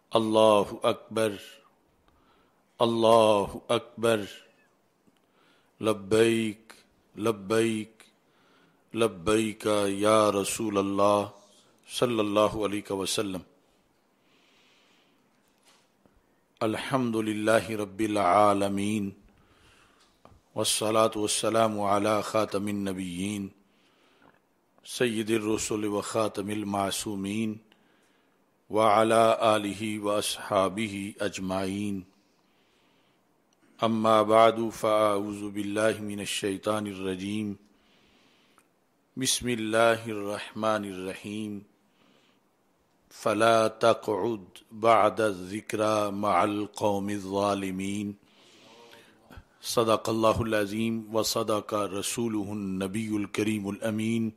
اللہ اکبر اللہ اکبر لبیک لبیک لبیک یا رسول اللہ صلی اللہ علیہ وسلم۔ الحمد للہ رب العالمین والصلاة والسلام علی خاتم النبیین سید الرسل و خاتم المعصومین وعلی آلہ واصحابہ اجمعین، اما بعد فاعوذ باللہ من الشیطان الرجیم، بسم اللہ الرحمن الرحیم، فلا تقعد بعد الذکری مع القوم الظالمین۔ صدق اللہ العظیم وصدق رسولہ النبی الکریم الامین۔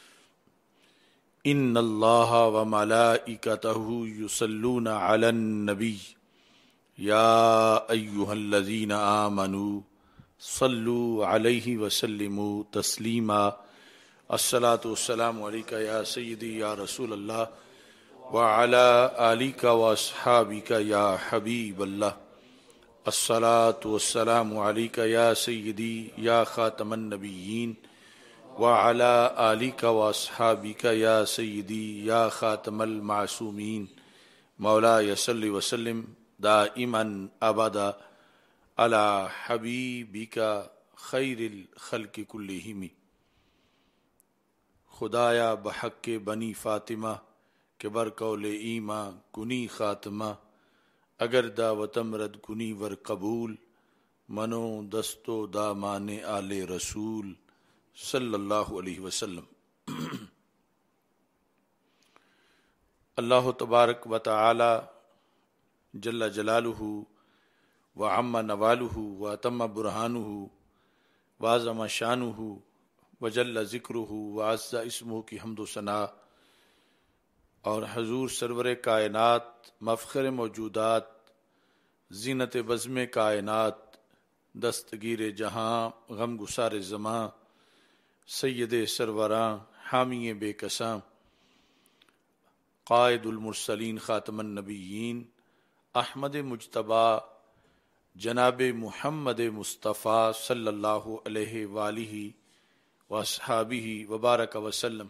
ان اللہ وملائکتہ یصلون علی النبی یا ایہا الذین آمنوا صلوا علیہ وسلموا تسلیما۔ الصلاۃ والسلام علیک یا سیدی یا رسول اللہ وعلی آلک واصحابک یا حبیب اللہ۔ الصلاۃ والسلام علیک یا سیدی یا خاتم النبیین وعلی آلک واصحابک یا سیدی یا خاتم المعصومین۔ مولاي صل وسلم دائما ابدا علی حبیبک خیر الخلق کلہم۔ خدایا بحق بنی فاطمہ کہ بر قول ایماں کنی خاتمہ، اگر دعوتم رد کنی ور قبول، منو دستو دامان آل رسول صلی اللہ علیہ وسلم۔ اللہ تبارک و تعالی جل جلالہ وعم نوالہ واتم برہانہ وعظم شانہ وجل ذکرہ وعز اسمہ کی حمد و ثنا، اور حضور سرور کائنات مفخر موجودات زینت بزم کائنات دستگیر جہاں غم گسار زماں سید سروراں حامی بے کساں قائد المرسلین خاتم النبیین احمد مجتبی جناب محمد مصطفیٰ صلی اللہ علیہ وآلہ واصحابہ وبارک وسلم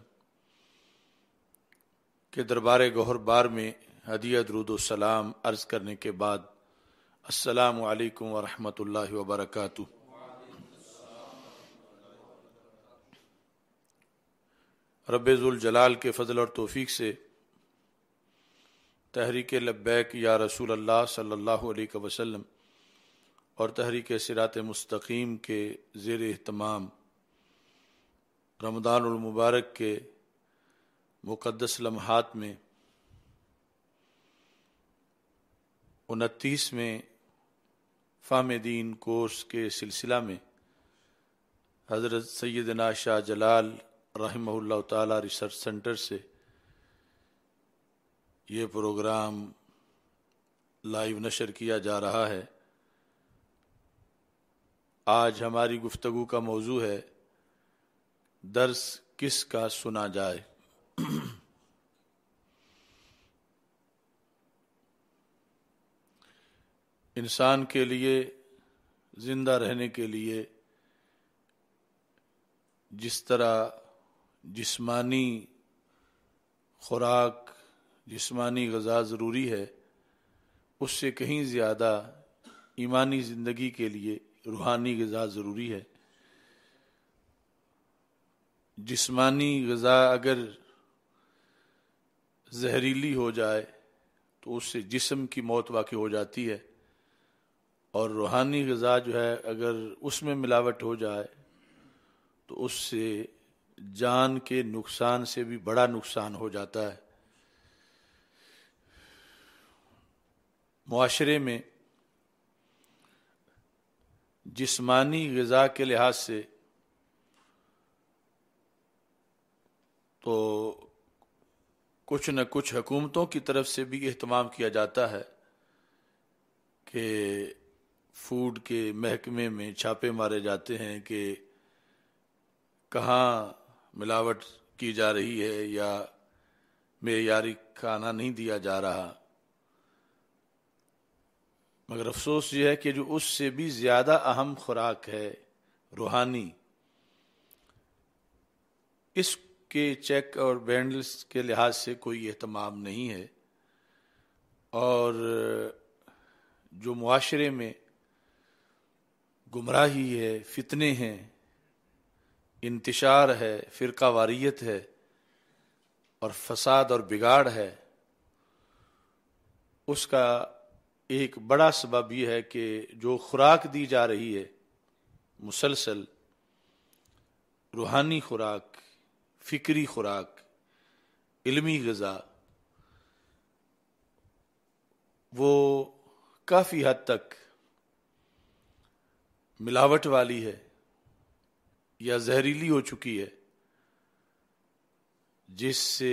کے دربار گوہر بار میں ہدیہ درود و سلام عرض کرنے کے بعد، السلام علیکم ورحمۃ اللہ وبرکاتہ۔ رب ذوالجلال کے فضل اور توفیق سے تحریک لبیک یا رسول اللہ صلی اللہ علیہ وسلم اور تحریک صراط مستقیم کے زیر اہتمام رمضان المبارک کے مقدس لمحات میں 29ویں فہم دین کورس کے سلسلہ میں حضرت سیدنا شاہ جلال رحمہ اللہ تعالی ریسرچ سینٹر سے یہ پروگرام لائیو نشر کیا جا رہا ہے۔ آج ہماری گفتگو کا موضوع ہے درس کس کا سنا جائے۔ انسان کے لیے زندہ رہنے کے لیے جس طرح جسمانی خوراک جسمانی غذا ضروری ہے، اس سے کہیں زیادہ ایمانی زندگی کے لیے روحانی غذا ضروری ہے۔ جسمانی غذا اگر زہریلی ہو جائے تو اس سے جسم کی موت واقع ہو جاتی ہے، اور روحانی غذا جو ہے اگر اس میں ملاوٹ ہو جائے تو اس سے جان کے نقصان سے بھی بڑا نقصان ہو جاتا ہے۔ معاشرے میں جسمانی غذا کے لحاظ سے تو کچھ نہ کچھ حکومتوں کی طرف سے بھی اہتمام کیا جاتا ہے کہ فوڈ کے محکمے میں چھاپے مارے جاتے ہیں کہ کہاں ملاوٹ کی جا رہی ہے یا معیاری کھانا نہیں دیا جا رہا۔ مگر افسوس یہ ہے کہ جو اس سے بھی زیادہ اہم خوراک ہے روحانی، اس کے چیک اور بینڈلز کے لحاظ سے کوئی اہتمام نہیں ہے، اور جو معاشرے میں گمراہی ہے، فتنے ہیں، انتشار ہے، فرقہ واریت ہے اور فساد اور بگاڑ ہے، اس کا ایک بڑا سبب یہ ہے کہ جو خوراک دی جا رہی ہے مسلسل، روحانی خوراک، فکری خوراک، علمی غذا، وہ کافی حد تک ملاوٹ والی ہے یا زہریلی ہو چکی ہے، جس سے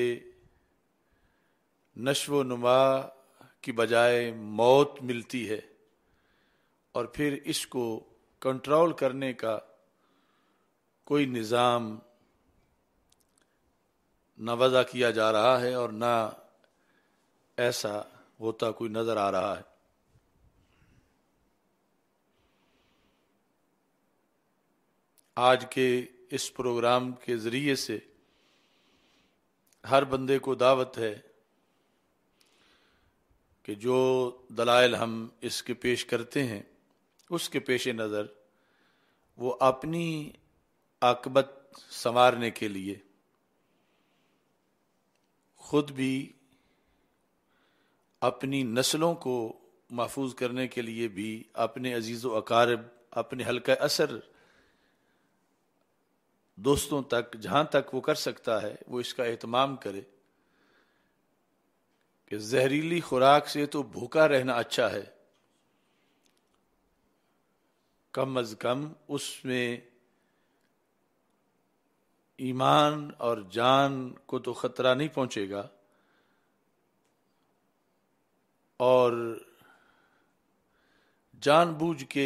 نشو و نما کی بجائے موت ملتی ہے، اور پھر اس کو کنٹرول کرنے کا کوئی نظام نہ وضع کیا جا رہا ہے اور نہ ایسا ہوتا کوئی نظر آ رہا ہے۔ آج کے اس پروگرام کے ذریعے سے ہر بندے کو دعوت ہے کہ جو دلائل ہم اس کے پیش کرتے ہیں اس کے پیش نظر وہ اپنی عاقبت سنوارنے کے لیے، خود بھی اپنی نسلوں کو محفوظ کرنے کے لیے بھی، اپنے عزیز و اقارب، اپنے حلقہ اثر دوستوں تک جہاں تک وہ کر سکتا ہے وہ اس کا اہتمام کرے کہ زہریلی خوراک سے تو بھوکا رہنا اچھا ہے، کم از کم اس میں ایمان اور جان کو تو خطرہ نہیں پہنچے گا، اور جان بوجھ کے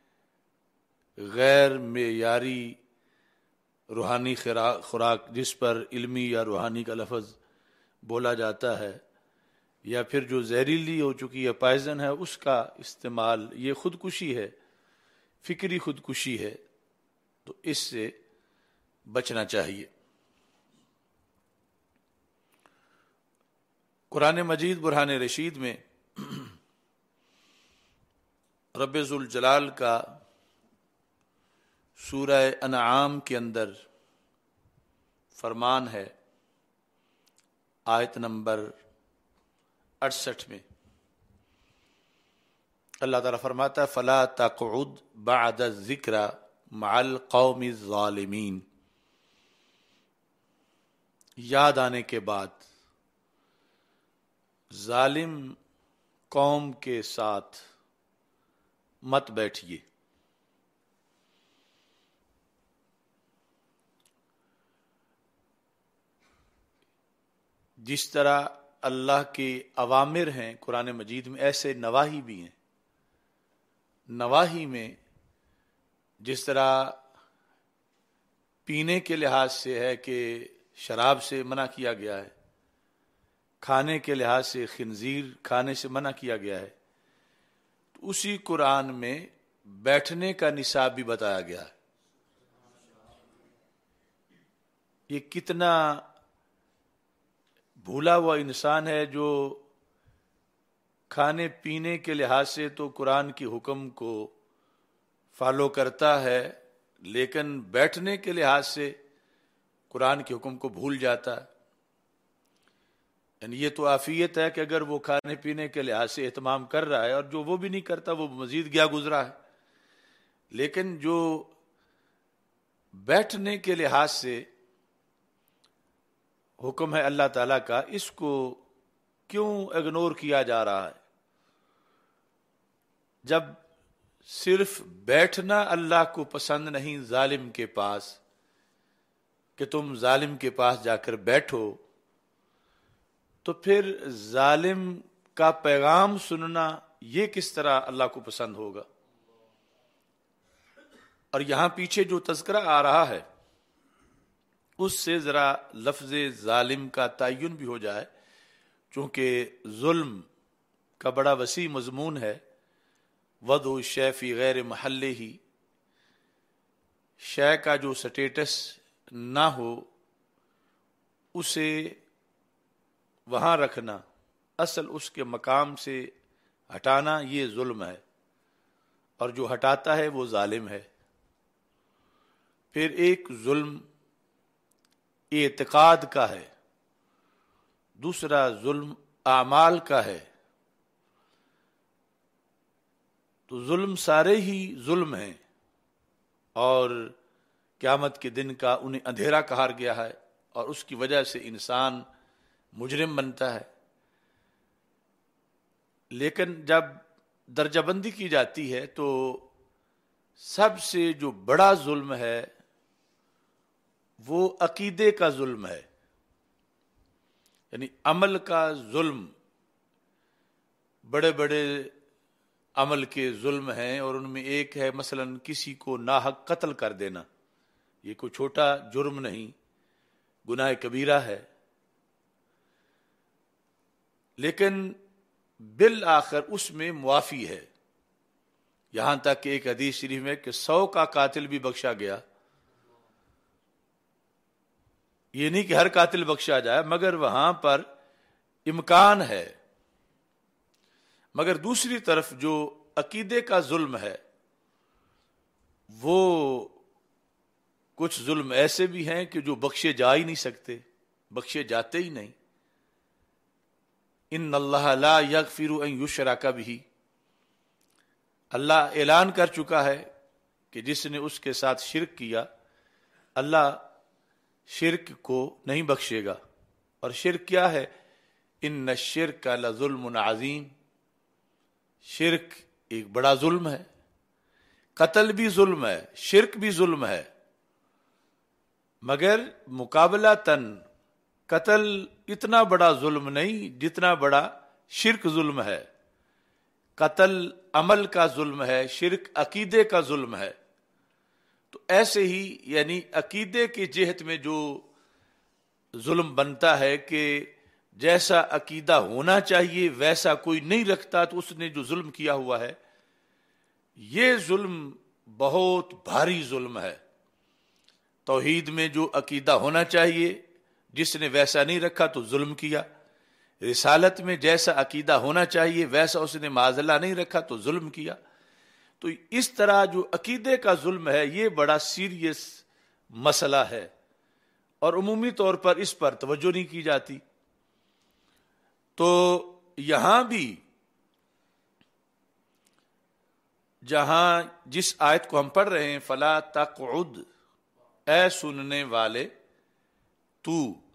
غیر معیاری روحانی خوراک، جس پر علمی یا روحانی کا لفظ بولا جاتا ہے، یا پھر جو زہریلی ہو چکی ہے، پائزن ہے، اس کا استعمال، یہ خودکشی ہے، فکری خودکشی ہے، تو اس سے بچنا چاہیے۔ قرآن مجید برہان رشید میں رب ذوالجلال کا سورہ انعام کے اندر فرمان ہے، آیت نمبر 68 میں اللہ تعالیٰ فرماتا ہے فَلَا تَقْعُدْ بَعْدَ الذِّكْرَ مَعَ الْقَوْمِ الظَّالِمِينَ، یاد آنے کے بعد ظالم قوم کے ساتھ مت بیٹھیے۔ جس طرح اللہ کے اوامر ہیں قرآن مجید میں، ایسے نواہی بھی ہیں۔ نواہی میں جس طرح پینے کے لحاظ سے ہے کہ شراب سے منع کیا گیا ہے، کھانے کے لحاظ سے خنزیر کھانے سے منع کیا گیا ہے، تو اسی قرآن میں بیٹھنے کا نصاب بھی بتایا گیا ہے۔ یہ کتنا بھولا ہوا انسان ہے جو کھانے پینے کے لحاظ سے تو قرآن کی حکم کو فالو کرتا ہے، لیکن بیٹھنے کے لحاظ سے قرآن کے حکم کو بھول جاتا ہے۔ یعنی یہ تو عافیت ہے کہ اگر وہ کھانے پینے کے لحاظ سے اہتمام کر رہا ہے، اور جو وہ بھی نہیں کرتا وہ مزید گیا گزرا ہے، لیکن جو بیٹھنے کے لحاظ سے حکم ہے اللہ تعالیٰ کا، اس کو کیوں اگنور کیا جا رہا ہے؟ جب صرف بیٹھنا اللہ کو پسند نہیں ظالم کے پاس، کہ تم ظالم کے پاس جا کر بیٹھو، تو پھر ظالم کا پیغام سننا یہ کس طرح اللہ کو پسند ہوگا؟ اور یہاں پیچھے جو تذکرہ آ رہا ہے اس سے ذرا لفظ ظالم کا تعین بھی ہو جائے، چونکہ ظلم کا بڑا وسیع مضمون ہے، وضع الشیء فی غیر محلہ، شے کا جو سٹیٹس نہ ہو اسے وہاں رکھنا، اصل اس کے مقام سے ہٹانا، یہ ظلم ہے، اور جو ہٹاتا ہے وہ ظالم ہے۔ پھر ایک ظلم اعتقاد کا ہے، دوسرا ظلم اعمال کا ہے۔ تو ظلم سارے ہی ظلم ہیں، اور قیامت کے دن کا انہیں اندھیرا کہا گیا ہے، اور اس کی وجہ سے انسان مجرم بنتا ہے۔ لیکن جب درجہ بندی کی جاتی ہے تو سب سے جو بڑا ظلم ہے وہ عقیدے کا ظلم ہے، یعنی عمل کا ظلم۔ بڑے بڑے عمل کے ظلم ہیں، اور ان میں ایک ہے مثلا کسی کو ناحق قتل کر دینا۔ یہ کوئی چھوٹا جرم نہیں، گناہ کبیرہ ہے، لیکن بالآخر اس میں معافی ہے۔ یہاں تک کہ ایک حدیث شریف میں کہ 100 کا قاتل بھی بخشا گیا۔ یہ نہیں کہ ہر قاتل بخشا جائے، مگر وہاں پر امکان ہے۔ مگر دوسری طرف جو عقیدے کا ظلم ہے، وہ کچھ ظلم ایسے بھی ہیں کہ جو بخشے جا ہی نہیں سکتے، بخشے جاتے ہی نہیں۔ ان اللہ لا یغفر ان یشرک بہ، اللہ اعلان کر چکا ہے کہ جس نے اس کے ساتھ شرک کیا، اللہ شرک کو نہیں بخشے گا۔ اور شرک کیا ہے؟ ان الشرک لظلم عظیم، شرک ایک بڑا ظلم ہے۔ قتل بھی ظلم ہے، شرک بھی ظلم ہے، مگر مقابلتاً قتل اتنا بڑا ظلم نہیں جتنا بڑا شرک ظلم ہے۔ قتل عمل کا ظلم ہے، شرک عقیدے کا ظلم ہے۔ تو ایسے ہی یعنی عقیدے کی جہت میں جو ظلم بنتا ہے کہ جیسا عقیدہ ہونا چاہیے ویسا کوئی نہیں رکھتا، تو اس نے جو ظلم کیا ہوا ہے، یہ ظلم بہت بھاری ظلم ہے۔ توحید میں جو عقیدہ ہونا چاہیے جس نے ویسا نہیں رکھا تو ظلم کیا، رسالت میں جیسا عقیدہ ہونا چاہیے ویسا اس نے معاذ اللہ نہیں رکھا تو ظلم کیا۔ تو اس طرح جو عقیدے کا ظلم ہے یہ بڑا سیریس مسئلہ ہے، اور عمومی طور پر اس پر توجہ نہیں کی جاتی۔ تو یہاں بھی جہاں جس آیت کو ہم پڑھ رہے ہیں فلا تقعد، اے سننے والے تو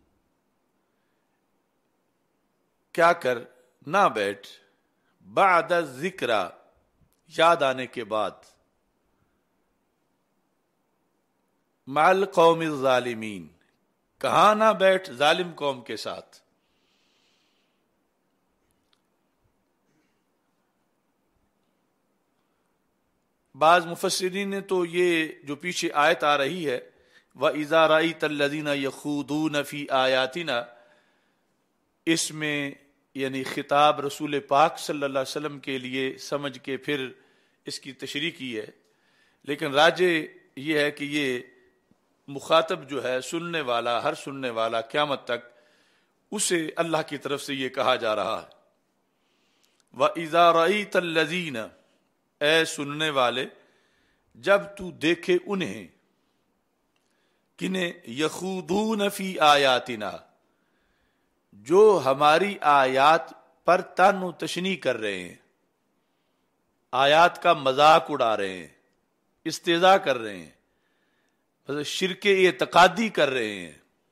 کیا کر، نہ بیٹھ، بعد ذکر، یاد آنے کے بعد، مع القوم الظالمین، کہاں نہ بیٹھ، ظالم قوم کے ساتھ۔ بعض مفسرین نے تو یہ جو پیچھے آیت آ رہی ہے وَإِذَا رَأَيْتَ الَّذِينَ يَخُوضُونَ فِي آيَاتِنَا، اس میں یعنی خطاب رسول پاک صلی اللہ علیہ وسلم کے لیے سمجھ کے پھر اس کی تشریح کی ہے، لیکن راجح یہ ہے کہ یہ مخاطب جو ہے سننے والا، ہر سننے والا قیامت تک اسے اللہ کی طرف سے یہ کہا جا رہا ہے۔ وَإِذَا رَأَيْتَ الَّذِينَ، اے سننے والے جب تو دیکھے انہیں، کنہیں، یخوضون فی آیاتنا، جو ہماری آیات پر طعن و تشنیع کر رہے ہیں، آیات کا مذاق اڑا رہے ہیں، استہزاء کر رہے ہیں، شرک اعتقادی کر رہے ہیں،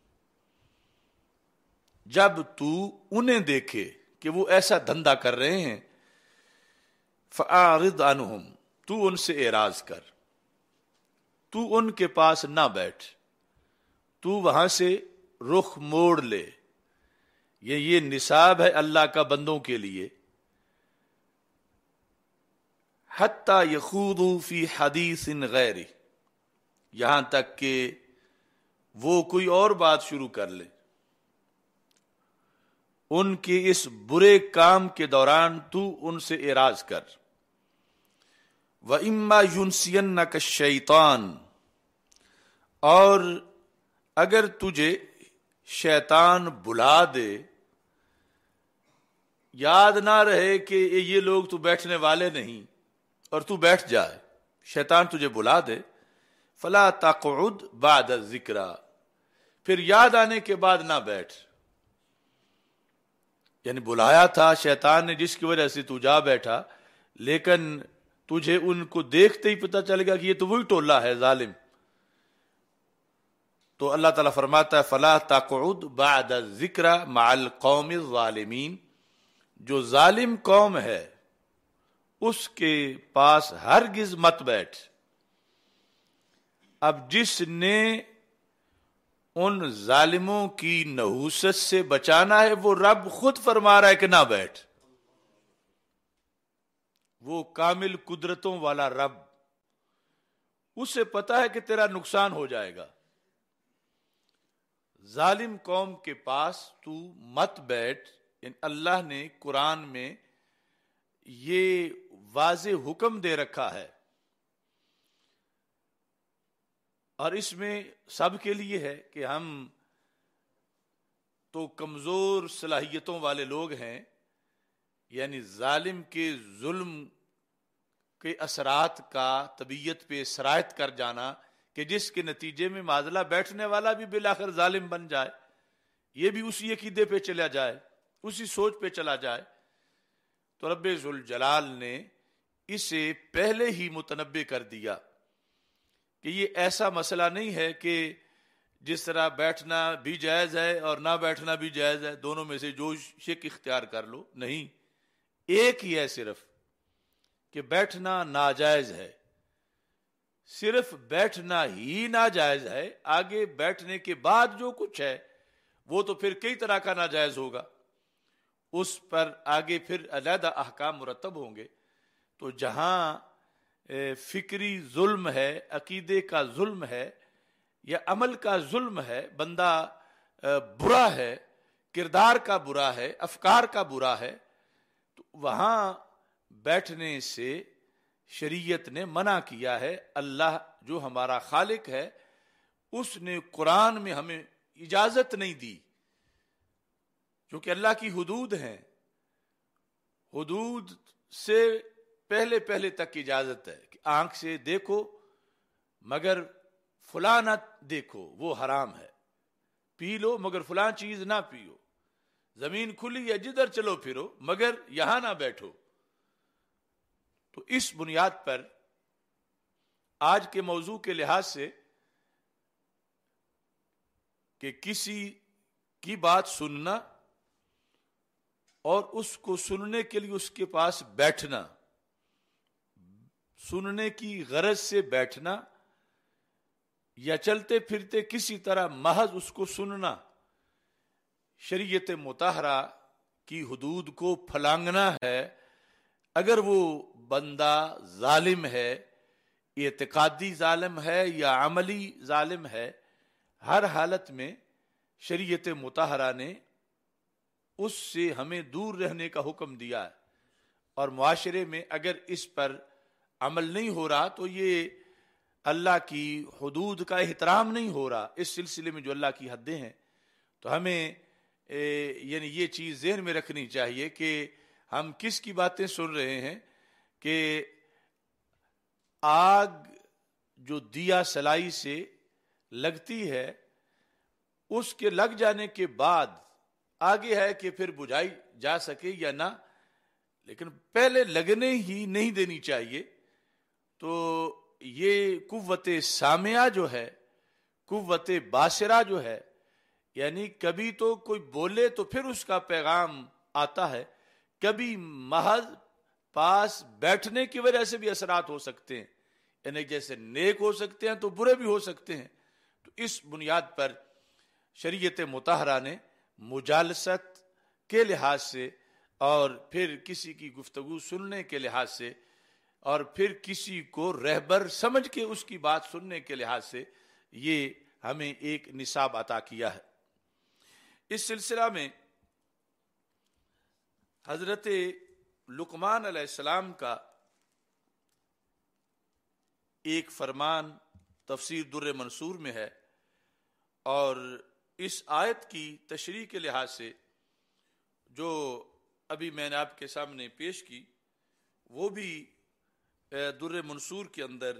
جب تو انہیں دیکھے کہ وہ ایسا دھندا کر رہے ہیں، فَأَعْرِضْ عَنْهُمْ، تو ان سے اعراض کر، تو ان کے پاس نہ بیٹھ، تو وہاں سے رخ موڑ لے۔ یہ نصاب ہے اللہ کا بندوں کے لیے، حتی یخوضوا فی حدیث غیرہ، یہاں تک کہ وہ کوئی اور بات شروع کر لے۔ ان کے اس برے کام کے دوران تو ان سے اعراض کر۔ وَإِمَّا يُنْسِيَنَّكَ الشَّيْطَانُ، اور اگر تجھے شیطان بلا دے، یاد نہ رہے کہ یہ لوگ تو بیٹھنے والے نہیں اور تو بیٹھ جائے، شیطان تجھے بلا دے، فلا تقعد بعد الذکری، پھر یاد آنے کے بعد نہ بیٹھ. یعنی بلایا تھا شیطان نے جس کی وجہ سے تو جا بیٹھا، لیکن تجھے ان کو دیکھتے ہی پتہ چل گیا کہ یہ تو وہی ٹولہ ہے ظالم. تو اللہ تعالیٰ فرماتا ہے فلا تقعد بعد الذکری مع القوم الظالمین، جو ظالم قوم ہے اس کے پاس ہرگز مت بیٹھ. اب جس نے ان ظالموں کی نحوست سے بچانا ہے وہ رب خود فرما رہا ہے کہ نہ بیٹھ. وہ کامل قدرتوں والا رب، اسے پتا ہے کہ تیرا نقصان ہو جائے گا. ظالم قوم کے پاس تو مت بیٹھ. یعنی اللہ نے قرآن میں یہ واضح حکم دے رکھا ہے، اور اس میں سب کے لیے ہے کہ ہم تو کمزور صلاحیتوں والے لوگ ہیں. یعنی ظالم کے ظلم کے اثرات کا طبیعت پہ سرایت کر جانا کہ جس کے نتیجے میں معاذلہ بیٹھنے والا بھی بالآخر ظالم بن جائے، یہ بھی اسی عقیدے پہ چلا جائے، اسی سوچ پہ چلا جائے. تو رب ذوالجلال نے اسے پہلے ہی متنبع کر دیا کہ یہ ایسا مسئلہ نہیں ہے کہ جس طرح بیٹھنا بھی جائز ہے اور نہ بیٹھنا بھی جائز ہے، دونوں میں سے جو شک اختیار کر لو. نہیں، ایک ہی ہے صرف کہ بیٹھنا ناجائز ہے، صرف بیٹھنا ہی ناجائز ہے. آگے بیٹھنے کے بعد جو کچھ ہے وہ تو پھر کئی طرح کا ناجائز ہوگا، اس پر آگے پھر علیحدہ احکام مرتب ہوں گے. تو جہاں فکری ظلم ہے، عقیدے کا ظلم ہے یا عمل کا ظلم ہے، بندہ برا ہے، کردار کا برا ہے، افکار کا برا ہے، تو وہاں بیٹھنے سے شریعت نے منع کیا ہے. اللہ جو ہمارا خالق ہے اس نے قرآن میں ہمیں اجازت نہیں دی، کیونکہ اللہ کی حدود ہیں، حدود سے پہلے پہلے تک اجازت ہے کہ آنکھ سے دیکھو مگر فلاں نہ دیکھو، وہ حرام ہے. پی لو مگر فلاں چیز نہ پیو. زمین کھلی ہے جدھر چلو پھرو مگر یہاں نہ بیٹھو. تو اس بنیاد پر آج کے موضوع کے لحاظ سے کہ کسی کی بات سننا اور اس کو سننے کے لیے اس کے پاس بیٹھنا، سننے کی غرض سے بیٹھنا یا چلتے پھرتے کسی طرح محض اس کو سننا، شریعت مطہرہ کی حدود کو پھلانگنا ہے. اگر وہ بندہ ظالم ہے، اعتقادی ظالم ہے یا عملی ظالم ہے، ہر حالت میں شریعت مطہرہ نے اس سے ہمیں دور رہنے کا حکم دیا ہے. اور معاشرے میں اگر اس پر عمل نہیں ہو رہا تو یہ اللہ کی حدود کا احترام نہیں ہو رہا. اس سلسلے میں جو اللہ کی حدیں ہیں تو ہمیں یعنی یہ چیز ذہن میں رکھنی چاہیے کہ ہم کس کی باتیں سن رہے ہیں کہ آگ جو دیا سلائی سے لگتی ہے اس کے لگ جانے کے بعد آگے ہے کہ پھر بجھائی جا سکے یا نہ، لیکن پہلے لگنے ہی نہیں دینی چاہیے. تو یہ قوت سامعہ جو ہے، قوت باصرہ جو ہے، یعنی کبھی تو کوئی بولے تو پھر اس کا پیغام آتا ہے، کبھی محض پاس بیٹھنے کی وجہ سے بھی اثرات ہو سکتے ہیں، یعنی جیسے نیک ہو سکتے ہیں تو برے بھی ہو سکتے ہیں. تو اس بنیاد پر شریعت مطہرہ نے مجالست کے لحاظ سے اور پھر کسی کی گفتگو سننے کے لحاظ سے اور پھر کسی کو رہبر سمجھ کے اس کی بات سننے کے لحاظ سے یہ ہمیں ایک نصاب عطا کیا ہے. اس سلسلہ میں حضرت لقمان علیہ السلام کا ایک فرمان تفسیر در منصور میں ہے، اور اس آیت کی تشریح کے لحاظ سے جو ابھی میں نے آپ کے سامنے پیش کی وہ بھی در منصور کے اندر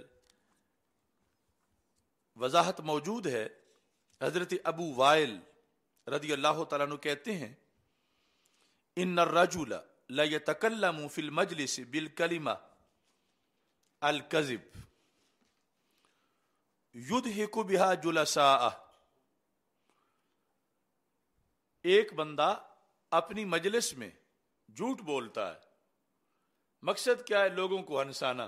وضاحت موجود ہے۔ حضرت ابو وائل رضی اللہ تعالیٰ عنہ کہتے ہیں ان الرجل لا يتكلم في المجلس بالكلمة الكذب يضحك بها جلساءه، ایک بندہ اپنی مجلس میں جھوٹ بولتا ہے، مقصد کیا ہے؟ لوگوں کو ہنسانا۔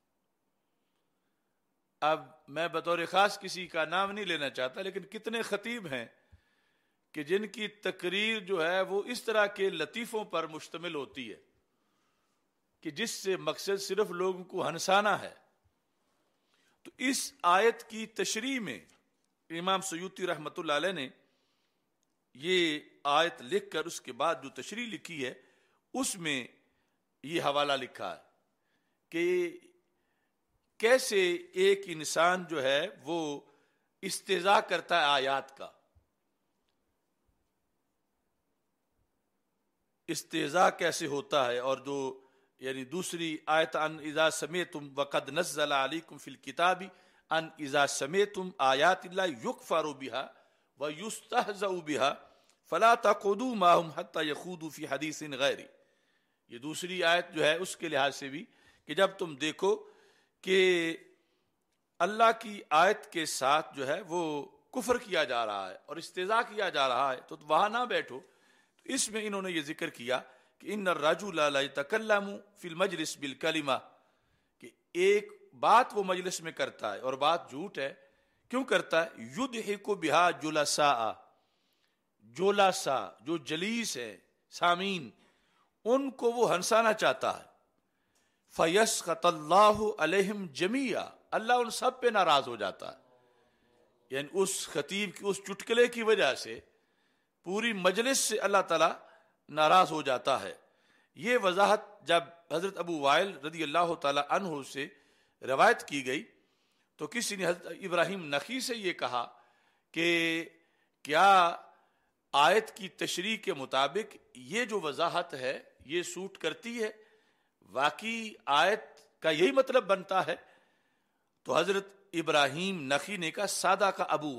اب میں بطور خاص کسی کا نام نہیں لینا چاہتا، لیکن کتنے خطیب ہیں کہ جن کی تقریر جو ہے وہ اس طرح کے لطیفوں پر مشتمل ہوتی ہے کہ جس سے مقصد صرف لوگوں کو ہنسانا ہے۔ تو اس آیت کی تشریح میں امام سیوطی رحمۃ اللہ علیہ نے یہ آیت لکھ کر اس کے بعد جو تشریح لکھی ہے اس میں یہ حوالہ لکھا ہے کہ کیسے ایک انسان جو ہے وہ استہزاء کرتا ہے آیات کا۔ استہزاء کیسے ہوتا ہے، اور جو یعنی دوسری آیت ان اذا سمعتم وقد نزل علیکم فی الکتاب ان اذا سمعتم آیات اللہ یکفر بها ویستہزأ بها فلا تقعدوا معهم حتى يخوضوا فی حدیث غیرہ۔ یہ دوسری آیت جو ہے اس کے لحاظ سے بھی کہ جب تم دیکھو کہ اللہ کی آیت کے ساتھ جو ہے وہ کفر کیا جا رہا ہے اور استہزاء کیا جا رہا ہے تو وہاں نہ بیٹھو۔ تو اس میں انہوں نے یہ ذکر کیا کہ ان الرجل لا يتكلم في المجلس بالکلمہ، کہ ایک بات وہ مجلس میں کرتا ہے اور بات جھوٹ ہے۔ کیوں کرتا ہے؟ یضحک بها جلساء، جلساء جو جلیس ہے، سامعین، ان کو وہ ہنسانا چاہتا ہے۔ فَيَسْخَطَ اللَّهُ عَلَيْهِمْ جَمِيعًا، اللہ ان سب پہ ناراض ہو جاتا ہے۔ یعنی اس خطیب کی اس چٹکلے کی وجہ سے پوری مجلس سے اللہ تعالیٰ ناراض ہو جاتا ہے۔ یہ وضاحت جب حضرت ابو وائل رضی اللہ تعالیٰ عنہ سے روایت کی گئی تو کسی نے حضرت ابراہیم نخعی سے یہ کہا کہ کیا آیت کی تشریح کے مطابق یہ جو وضاحت ہے یہ سوٹ کرتی ہے؟ واقعی آیت کا یہی مطلب بنتا ہے؟ تو حضرت ابراہیم نخعی نے کہا سادہ کا ابو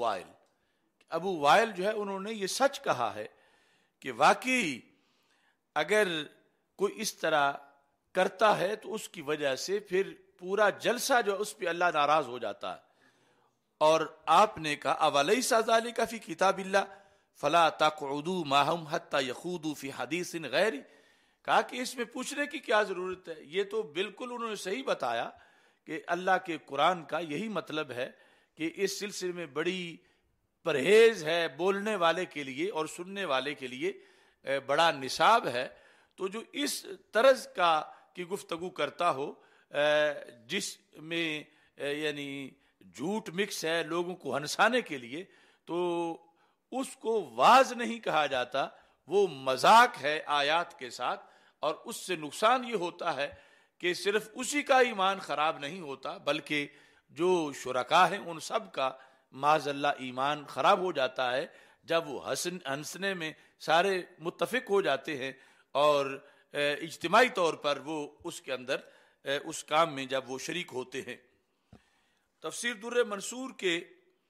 وائل جو ہے انہوں نے یہ سچ کہا ہے کہ واقعی اگر کوئی اس طرح کرتا ہے تو اس کی وجہ سے پھر پورا جلسہ جو اس پہ اللہ ناراض ہو جاتا ہے۔ اور آپ نے کہا اولیس ذالک فی کتاب اللہ فلا تقعدوا معهم حتى يخوضوا فی حدیث غیرہ، کہا کہ اس میں پوچھنے کی کیا ضرورت ہے، یہ تو بالکل انہوں نے صحیح بتایا کہ اللہ کے قرآن کا یہی مطلب ہے کہ اس سلسلے میں بڑی پرہیز ہے بولنے والے کے لیے اور سننے والے کے لیے بڑا نصاب ہے۔ تو جو اس طرز کی گفتگو کرتا ہو جس میں یعنی جھوٹ مکس ہے لوگوں کو ہنسانے کے لیے، تو اس کو واز نہیں کہا جاتا، وہ مذاق ہے آیات کے ساتھ، اور اس سے نقصان یہ ہوتا ہے کہ صرف اسی کا ایمان خراب نہیں ہوتا بلکہ جو شرکا ہیں ان سب کا معاذ اللہ ایمان خراب ہو جاتا ہے جب وہ ہنسنے میں سارے متفق ہو جاتے ہیں اور اجتماعی طور پر وہ اس کے اندر اس کام میں جب وہ شریک ہوتے ہیں۔ تفسیر در منصور کے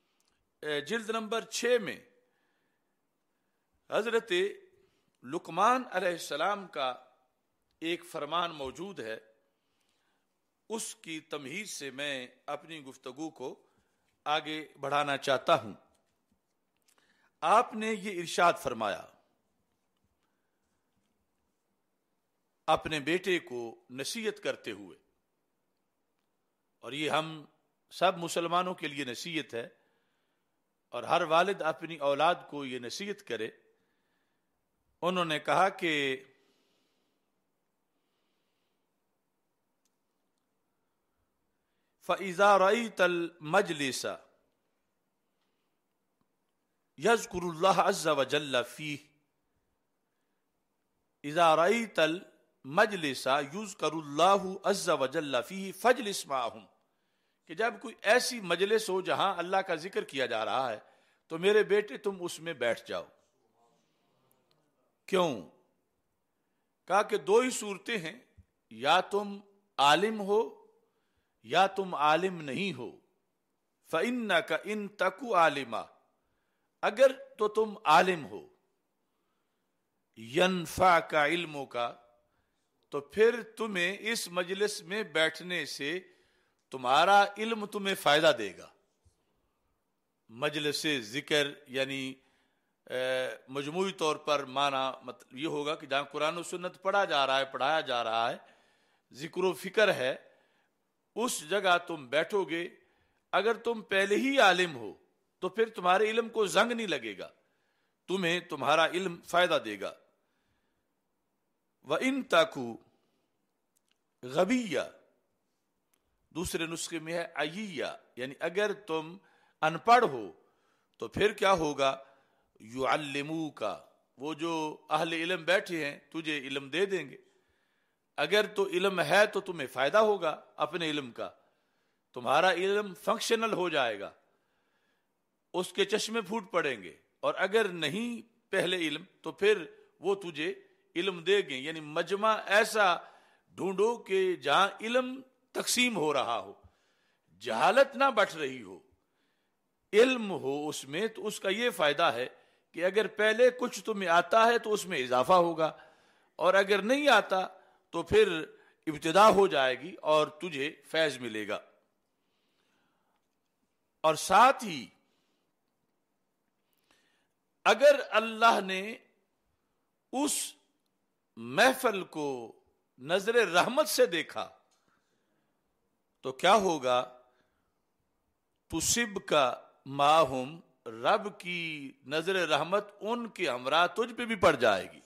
جلد نمبر 6 میں حضرت لقمان علیہ السلام کا ایک فرمان موجود ہے، اس کی تمہید سے میں اپنی گفتگو کو آگے بڑھانا چاہتا ہوں۔ آپ نے یہ ارشاد فرمایا اپنے بیٹے کو نصیحت کرتے ہوئے، اور یہ ہم سب مسلمانوں کے لیے نصیحت ہے اور ہر والد اپنی اولاد کو یہ نصیحت کرے۔ انہوں نے کہا کہ فَإِذَا رَأَيْتَ الْمَجْلِسَ يَذْكُرُ اللَّهَ عَزَّ وَجَلَّ فِيهِ، إِذَا رَأَيْتَ الْمَجْلِسَ يُذْكَرُ اللَّهُ عَزَّ وَجَلَّ فِيهِ فَاجْلِسْ مَعَهُمْ، کہ جب کوئی ایسی مجلس ہو جہاں اللہ کا ذکر کیا جا رہا ہے تو میرے بیٹے تم اس میں بیٹھ جاؤ. کیوں؟ کہا کہ دو ہی صورتیں ہیں، یا تم عالم ہو یا تم عالم نہیں ہو. فَإِنَّكَ إِن تَكُ عَالِمًا، اگر تو تم عالم ہو، يَنْفَعْكَ عِلْمُكَ، تو پھر تمہیں اس مجلس میں بیٹھنے سے تمہارا علم تمہیں فائدہ دے گا. مجلس ذکر یعنی مجموعی طور پر معنی مطلب یہ ہوگا کہ جہاں قرآن و سنت پڑھا جا رہا ہے، پڑھایا جا رہا ہے، ذکر و فکر ہے، اس جگہ تم بیٹھو گے. اگر تم پہلے ہی عالم ہو تو پھر تمہارے علم کو زنگ نہیں لگے گا، تمہیں تمہارا علم فائدہ دے گا. وَإِن تَكُ غَبِيًّا، دوسرے نسخے میں ہے عَيِّيًّا، یعنی اگر تم ان پڑھ ہو تو پھر کیا ہوگا؟ يُعَلِّمُوكَ، وہ جو اہل علم بیٹھے ہیں تجھے علم دے دیں گے. اگر تو علم ہے تو تمہیں فائدہ ہوگا اپنے علم کا، تمہارا علم فنکشنل ہو جائے گا، اس کے چشمے پھوٹ پڑیں گے. اور اگر نہیں پہلے علم تو پھر وہ تجھے علم دے گے. یعنی مجمع ایسا ڈھونڈو کہ جہاں علم تقسیم ہو رہا ہو، جہالت نہ بٹ رہی ہو، علم ہو اس میں. تو اس کا یہ فائدہ ہے کہ اگر پہلے کچھ تمہیں آتا ہے تو اس میں اضافہ ہوگا، اور اگر نہیں آتا تو پھر ابتدا ہو جائے گی اور تجھے فیض ملے گا. اور ساتھ ہی اگر اللہ نے اس محفل کو نظر رحمت سے دیکھا تو کیا ہوگا؟ تصب کا ماہم، رب کی نظر رحمت ان کے ہمراہ تجھ پہ بھی پڑ جائے گی.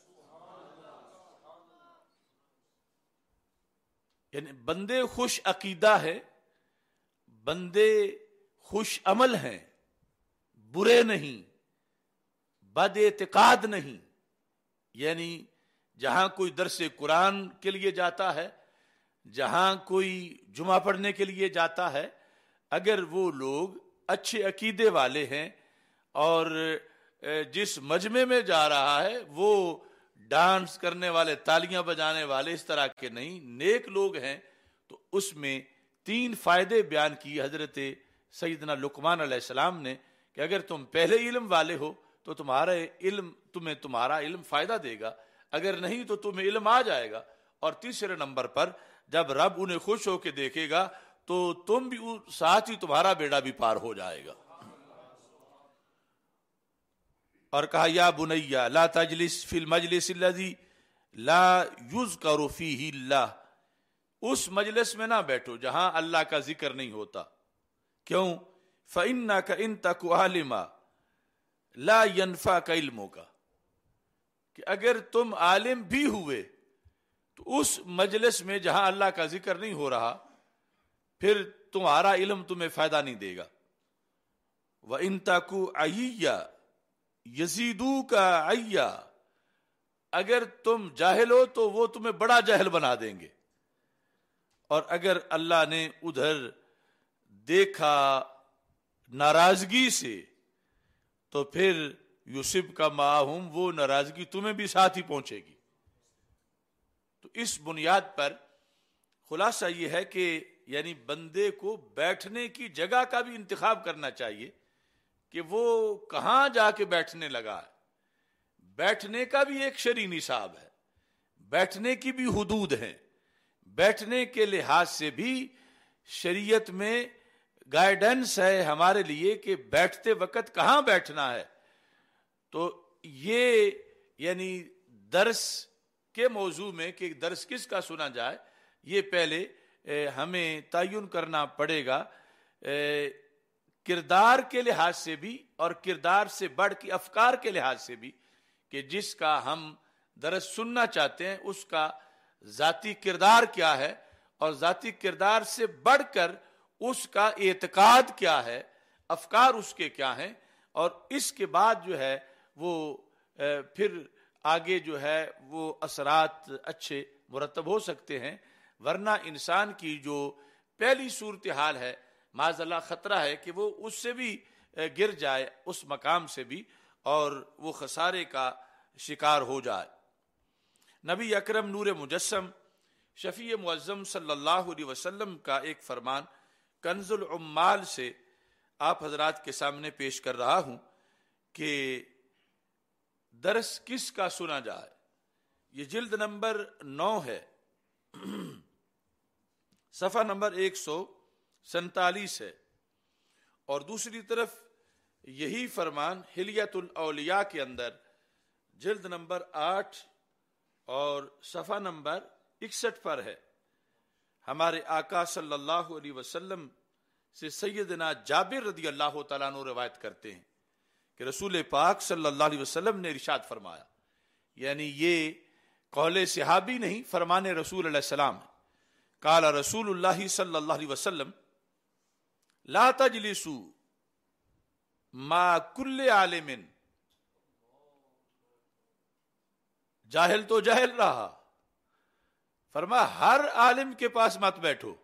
یعنی بندے خوش عقیدہ ہے، بندے خوش عمل ہیں، برے نہیں، بد اعتقاد نہیں. یعنی جہاں کوئی درس قرآن کے لیے جاتا ہے، جہاں کوئی جمعہ پڑھنے کے لیے جاتا ہے، اگر وہ لوگ اچھے عقیدے والے ہیں اور جس مجمع میں جا رہا ہے وہ ڈانس کرنے والے، تالیاں بجانے والے اس طرح کے نہیں، نیک لوگ ہیں، تو اس میں 3 فائدے بیان کیے حضرت سیدنا لقمان علیہ السلام نے کہ اگر تم پہلے علم والے ہو تو تمہیں تمہارا علم فائدہ دے گا، اگر نہیں تو تمہیں علم آ جائے گا. اور تیسرے نمبر پر جب رب انہیں خوش ہو کے دیکھے گا تو تم بھی ساتھ ہی تمہارا بیڑا بھی پار ہو جائے گا. اور کہا یا بنیا لا تجلس فی المجلس الذی لا یذکر فیہ اللہ، اس مجلس میں نہ بیٹھو جہاں اللہ کا ذکر نہیں ہوتا. کیوں؟ فإنک ان تک عالما لا ينفعک علمک، کہ اگر تم عالم بھی ہوئے تو اس مجلس میں جہاں اللہ کا ذکر نہیں ہو رہا پھر تمہارا علم تمہیں فائدہ نہیں دے گا. وَإِن تَكُ عَيِّيًّا يَزِيدُوكَ عَيًّا، اگر تم جاہل ہو تو وہ تمہیں بڑا جاہل بنا دیں گے. اور اگر اللہ نے ادھر دیکھا ناراضگی سے تو پھر یوسف کا معاہم، وہ ناراضگی تمہیں بھی ساتھ ہی پہنچے گی. تو اس بنیاد پر خلاصہ یہ ہے کہ یعنی بندے کو بیٹھنے کی جگہ کا بھی انتخاب کرنا چاہیے کہ وہ کہاں جا کے بیٹھنے لگا ہے. بیٹھنے کا بھی ایک شرعی نصاب ہے، بیٹھنے کی بھی حدود ہیں، بیٹھنے کے لحاظ سے بھی شریعت میں گائیڈنس ہے ہمارے لیے کہ بیٹھتے وقت کہاں بیٹھنا ہے. تو یہ یعنی درس کے موضوع میں کہ درس کس کا سنا جائے، یہ پہلے ہمیں تعین کرنا پڑے گا کردار کے لحاظ سے بھی اور کردار سے بڑھ کے افکار کے لحاظ سے بھی، کہ جس کا ہم درس سننا چاہتے ہیں اس کا ذاتی کردار کیا ہے، اور ذاتی کردار سے بڑھ کر اس کا اعتقاد کیا ہے، افکار اس کے کیا ہیں، اور اس کے بعد جو ہے وہ پھر آگے جو ہے وہ اثرات اچھے مرتب ہو سکتے ہیں. ورنہ انسان کی جو پہلی صورتحال ہے معاذ اللہ خطرہ ہے کہ وہ اس سے بھی گر جائے، اس مقام سے بھی، اور وہ خسارے کا شکار ہو جائے۔ نبی اکرم نور مجسم شفیع معظم صلی اللہ علیہ وسلم کا ایک فرمان کنز العمال سے آپ حضرات کے سامنے پیش کر رہا ہوں کہ درس کس کا سنا جائے۔ یہ جلد نمبر 9 ہے، صفحہ نمبر 147 ہے، اور دوسری طرف یہی فرمان حلیت الاولیاء کے اندر جلد نمبر 8 اور صفحہ نمبر 61 پر ہے۔ ہمارے آقا صلی اللہ علیہ وسلم سے سیدنا جابر رضی اللہ تعالیٰ عنہ روایت کرتے ہیں کہ رسول پاک صلی اللہ علیہ وسلم نے ارشاد فرمایا، یعنی یہ قول صحابی نہیں، فرمان رسول علیہ السلام ہے۔ قال رسول اللہ صلی اللہ علیہ وسلم لا تجلسوا مع کل عالم، جاہل تو جاہل رہا، فرمایا ہر عالم کے پاس مت بیٹھو۔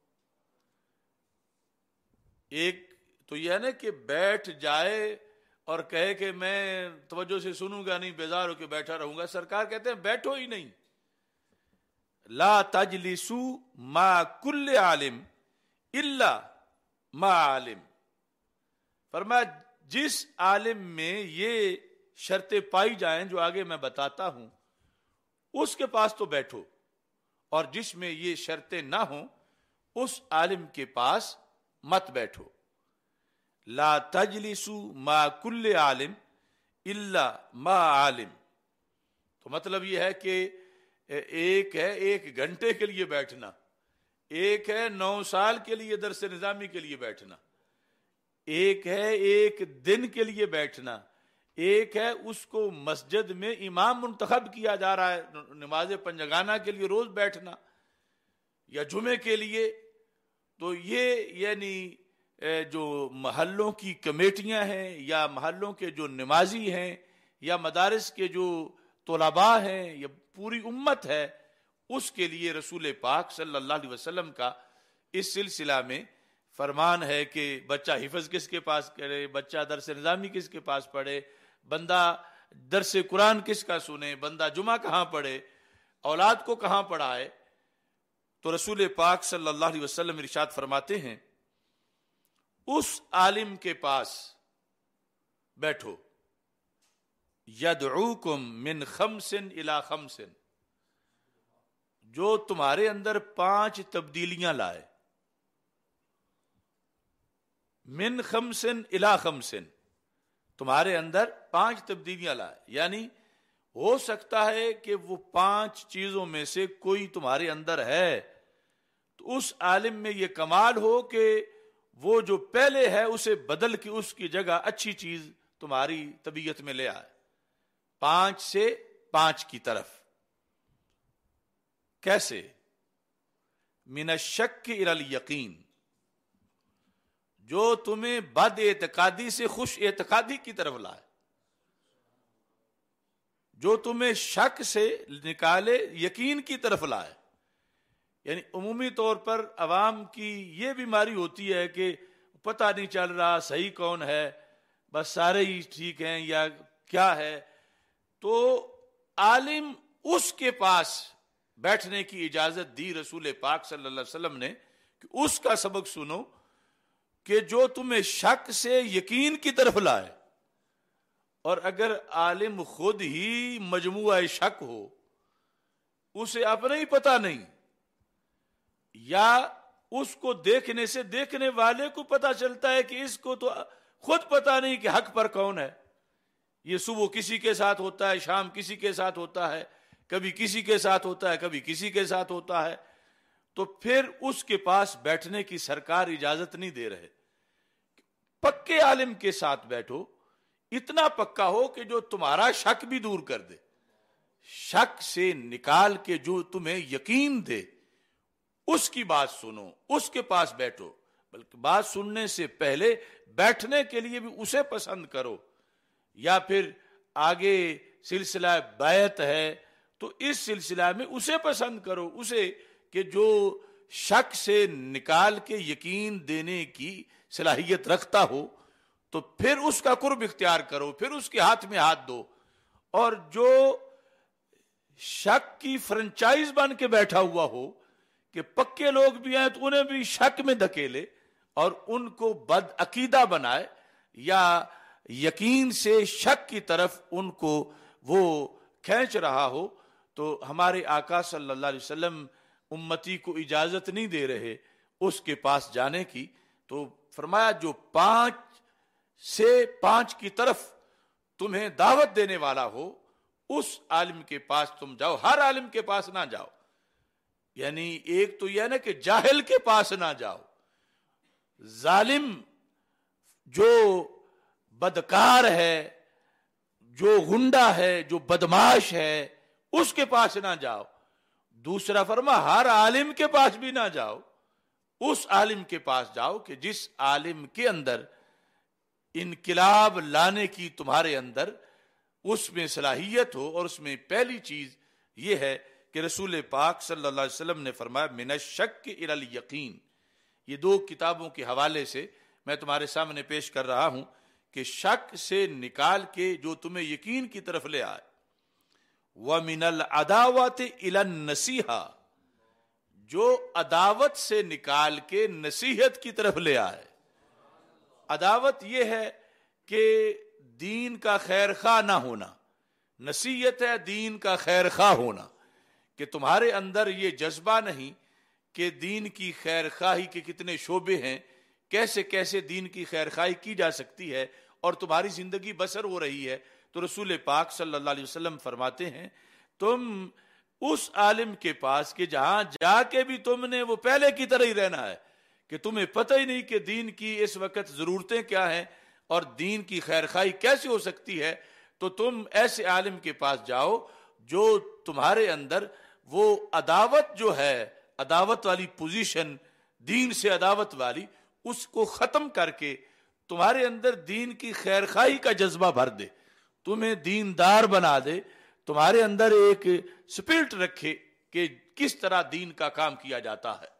ایک تو یہ ہے نا کہ بیٹھ جائے اور کہے کہ میں توجہ سے سنوں گا نہیں، بیزار ہو کے بیٹھا رہوں گا۔ سرکار کہتے ہیں بیٹھو ہی نہیں۔ لا تجلسوا مع کل عالم الا مع عالم، فرمایا جس عالم میں یہ شرطیں پائی جائیں جو آگے میں بتاتا ہوں اس کے پاس تو بیٹھو، اور جس میں یہ شرطیں نہ ہوں اس عالم کے پاس مت بیٹھو۔ لا تجلسوا مع کل عالم الا مع عالم، تو مطلب یہ ہے کہ ایک ہے 1 گھنٹے کے لیے بیٹھنا، ایک ہے 9 سال کے لیے درس نظامی کے لیے بیٹھنا، ایک ہے 1 دن کے لیے بیٹھنا، ایک ہے اس کو مسجد میں امام منتخب کیا جا رہا ہے نماز پنجگانہ کے لیے روز بیٹھنا، یا جمعے کے لیے۔ تو یہ یعنی جو محلوں کی کمیٹیاں ہیں یا محلوں کے جو نمازی ہیں یا مدارس کے جو طلباء ہیں یا پوری امت ہے، اس کے لیے رسول پاک صلی اللہ علیہ وسلم کا اس سلسلہ میں فرمان ہے کہ بچہ حفظ کس کے پاس کرے، بچہ درس نظامی کس کے پاس پڑھے، بندہ درس قرآن کس کا سنے، بندہ جمعہ کہاں پڑھے، اولاد کو کہاں پڑھائے۔ تو رسول پاک صلی اللہ علیہ وسلم ارشاد فرماتے ہیں اس عالم کے پاس بیٹھو، یدعوکم من 5 الی 5، جو تمہارے اندر 5 تبدیلیاں لائے، من 5 الی 5، تمہارے اندر 5 تبدیلیاں لائے، یعنی ہو سکتا ہے کہ وہ 5 چیزوں میں سے کوئی تمہارے اندر ہے، تو اس عالم میں یہ کمال ہو کہ وہ جو پہلے ہے اسے بدل کے اس کی جگہ اچھی چیز تمہاری طبیعت میں لے آئے، 5 سے 5 کی طرف۔ کیسے؟ من الشک الی الیقین، جو تمہیں بد اعتقادی سے خوش اعتقادی کی طرف لائے، جو تمہیں شک سے نکالے یقین کی طرف لائے۔ یعنی عمومی طور پر عوام کی یہ بیماری ہوتی ہے کہ پتہ نہیں چل رہا صحیح کون ہے، بس سارے ہی ٹھیک ہیں یا کیا ہے۔ تو عالم اس کے پاس بیٹھنے کی اجازت دی رسول پاک صلی اللہ علیہ وسلم نے کہ اس کا سبق سنو کہ جو تمہیں شک سے یقین کی طرف لائے۔ اور اگر عالم خود ہی مجموعہ شک ہو، اسے اپنا ہی پتہ نہیں، یا اس کو دیکھنے سے دیکھنے والے کو پتہ چلتا ہے کہ اس کو تو خود پتہ نہیں کہ حق پر کون ہے، یہ صبح کسی کے ساتھ ہوتا ہے، شام کسی کے ساتھ ہوتا ہے، کبھی کسی کے ساتھ ہوتا ہے، کبھی کسی کے ساتھ ہوتا ہے، تو پھر اس کے پاس بیٹھنے کی سرکار اجازت نہیں دے رہے۔ پکے عالم کے ساتھ بیٹھو، اتنا پکا ہو کہ جو تمہارا شک بھی دور کر دے، شک سے نکال کے جو تمہیں یقین دے، اس کی بات سنو، اس کے پاس بیٹھو۔ بلکہ بات سننے سے پہلے بیٹھنے کے لیے بھی اسے پسند کرو، یا پھر آگے سلسلہ بیعت ہے تو اس سلسلہ میں اسے پسند کرو، اسے کہ جو شک سے نکال کے یقین دینے کی صلاحیت رکھتا ہو تو پھر اس کا قرب اختیار کرو، پھر اس کے ہاتھ میں ہاتھ دو. اور جو شک کی فرنچائز بن کے بیٹھا ہوا ہو کہ پکے لوگ بھی ہیں تو انہیں بھی شک میں دھکیلے اور ان کو بد عقیدہ بنائے یا یقین سے شک کی طرف ان کو وہ کھینچ رہا ہو، تو ہمارے آقا صلی اللہ علیہ وسلم امتی کو اجازت نہیں دے رہے اس کے پاس جانے کی. تو فرمایا جو 5 سے 5 کی طرف تمہیں دعوت دینے والا ہو اس عالم کے پاس تم جاؤ، ہر عالم کے پاس نہ جاؤ. یعنی ایک تو یہ نا کہ جاہل کے پاس نہ جاؤ، ظالم جو بدکار ہے، جو غنڈہ ہے، جو بدماش ہے، اس کے پاس نہ جاؤ. دوسرا فرما ہر عالم کے پاس بھی نہ جاؤ، اس عالم کے پاس جاؤ کہ جس عالم کے اندر انقلاب لانے کی تمہارے اندر اس میں صلاحیت ہو. اور اس میں پہلی چیز یہ ہے کہ رسول پاک صلی اللہ علیہ وسلم نے فرمایا من الشک الی الیقین. یہ 2 کتابوں کے حوالے سے میں تمہارے سامنے پیش کر رہا ہوں کہ شک سے نکال کے جو تمہیں یقین کی طرف لے آئے. وَمِنَ الْعَدَاوَةِ إِلَى النَّصِيحَةِ، جو عداوت سے نکال کے نصیحت کی طرف لے آئے. عداوت یہ ہے کہ دین کا خیر خواہ نہ ہونا، نصیحت ہے دین کا خیر خواہ ہونا، کہ تمہارے اندر یہ جذبہ نہیں کہ دین کی خیر خواہی کے کتنے شعبے ہیں، کیسے کیسے دین کی خیر خواہی کی جا سکتی ہے اور تمہاری زندگی بسر ہو رہی ہے. تو رسول پاک صلی اللہ علیہ وسلم فرماتے ہیں تم اس عالم کے پاس کہ جہاں جا کے بھی تم نے وہ پہلے کی طرح ہی رہنا ہے، کہ تمہیں پتہ ہی نہیں کہ دین کی اس وقت ضرورتیں کیا ہیں اور دین کی خیر خواہی کیسے ہو سکتی ہے، تو تم ایسے عالم کے پاس جاؤ جو تمہارے اندر وہ عداوت جو ہے، عداوت والی پوزیشن، دین سے عداوت والی، اس کو ختم کر کے تمہارے اندر دین کی خیر خواہی کا جذبہ بھر دے، تمہیں دیندار بنا دے، تمہارے اندر ایک سپرٹ رکھے کہ کس طرح دین کا کام کیا جاتا ہے.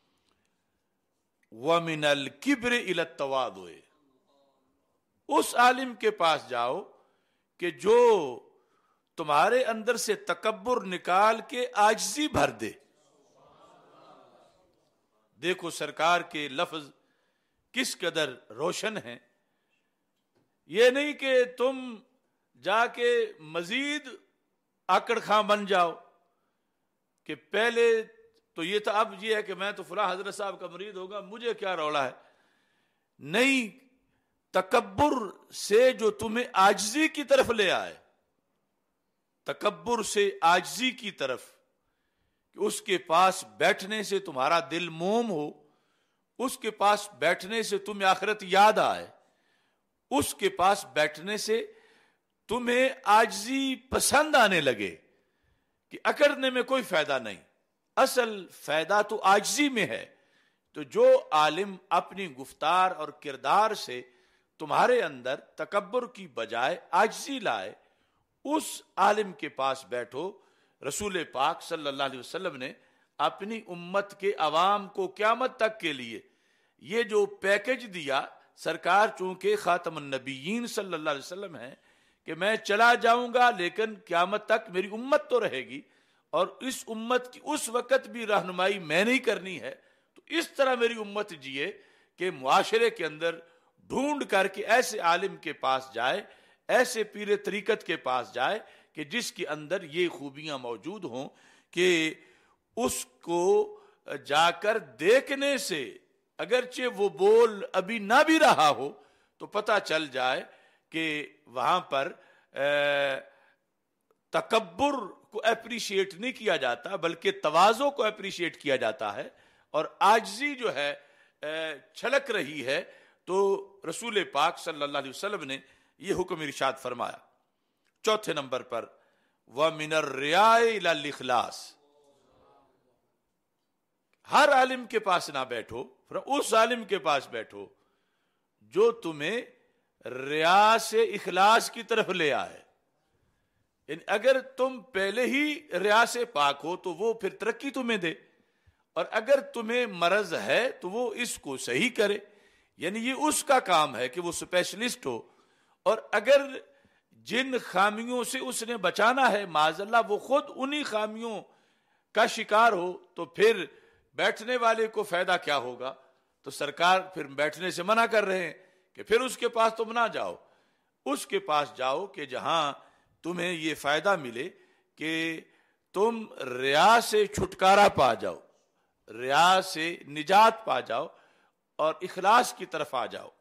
وَمِنَ الْكِبْرِ إِلَى التَّوَاضُعِ، اس عالم کے پاس جاؤ کہ جو تمہارے اندر سے تکبر نکال کے عاجزی بھر دے. دیکھو سرکار کے لفظ کس قدر روشن ہیں. یہ نہیں کہ تم جا کے مزید آکڑ خاں بن جاؤ کہ پہلے تو یہ تھا، اب یہ ہے کہ میں تو فلاں حضرت صاحب کا مرید ہوگا، مجھے کیا رولا ہے. نہیں، تکبر سے جو تمہیں عاجزی کی طرف لے آئے، تکبر سے عاجزی کی طرف، کہ اس کے پاس بیٹھنے سے تمہارا دل موم ہو، اس کے پاس بیٹھنے سے تمہیں آخرت یاد آئے، اس کے پاس بیٹھنے سے تمہیں عاجزی پسند آنے لگے کہ اکڑنے میں کوئی فائدہ نہیں، اصل فائدہ تو عاجزی میں ہے. تو جو عالم اپنی گفتار اور کردار سے تمہارے اندر تکبر کی بجائے عاجزی لائے، اس عالم کے پاس بیٹھو. رسول پاک صلی اللہ علیہ وسلم نے اپنی امت کے عوام کو قیامت تک کے لیے یہ جو پیکج دیا، سرکار چونکہ خاتم النبیین صلی اللہ علیہ وسلم ہیں کہ میں چلا جاؤں گا لیکن قیامت تک میری امت تو رہے گی، اور اس امت کی اس وقت بھی رہنمائی میں نہیں کرنی ہے. تو اس طرح میری امت جیے کہ معاشرے کے اندر ڈھونڈ کر کے ایسے عالم کے پاس جائے، ایسے پیر طریقت کے پاس جائے کہ جس کے اندر یہ خوبیاں موجود ہوں کہ اس کو جا کر دیکھنے سے اگرچہ وہ بول ابھی نہ بھی رہا ہو تو پتہ چل جائے کہ وہاں پر تکبر کو اپریشیٹ نہیں کیا جاتا بلکہ تواضع کو اپریشیٹ کیا جاتا ہے، اور عاجزی جو ہے چھلک رہی ہے. تو رسول پاک صلی اللہ علیہ وسلم نے یہ حکم ارشاد فرمایا. چوتھے نمبر پر وَمِنَ الرِّيَاءِ إِلَى الْإِخْلَاصِ، ہر عالم کے پاس نہ بیٹھو، اس عالم کے پاس بیٹھو جو تمہیں ریا سے اخلاص کی طرف لے آئے. یعنی اگر تم پہلے ہی ریا سے پاک ہو تو وہ پھر ترقی تمہیں دے، اور اگر تمہیں مرض ہے تو وہ اس کو صحیح کرے، یعنی یہ اس کا کام ہے کہ وہ اسپیشلسٹ ہو. اور اگر جن خامیوں سے اس نے بچانا ہے معاذ اللہ وہ خود انہی خامیوں کا شکار ہو تو پھر بیٹھنے والے کو فائدہ کیا ہوگا؟ تو سرکار پھر بیٹھنے سے منع کر رہے ہیں کہ پھر اس کے پاس تم نہ جاؤ، اس کے پاس جاؤ کہ جہاں تمہیں یہ فائدہ ملے کہ تم ریا سے چھٹکارا پا جاؤ، ریا سے نجات پا جاؤ اور اخلاص کی طرف آ جاؤ.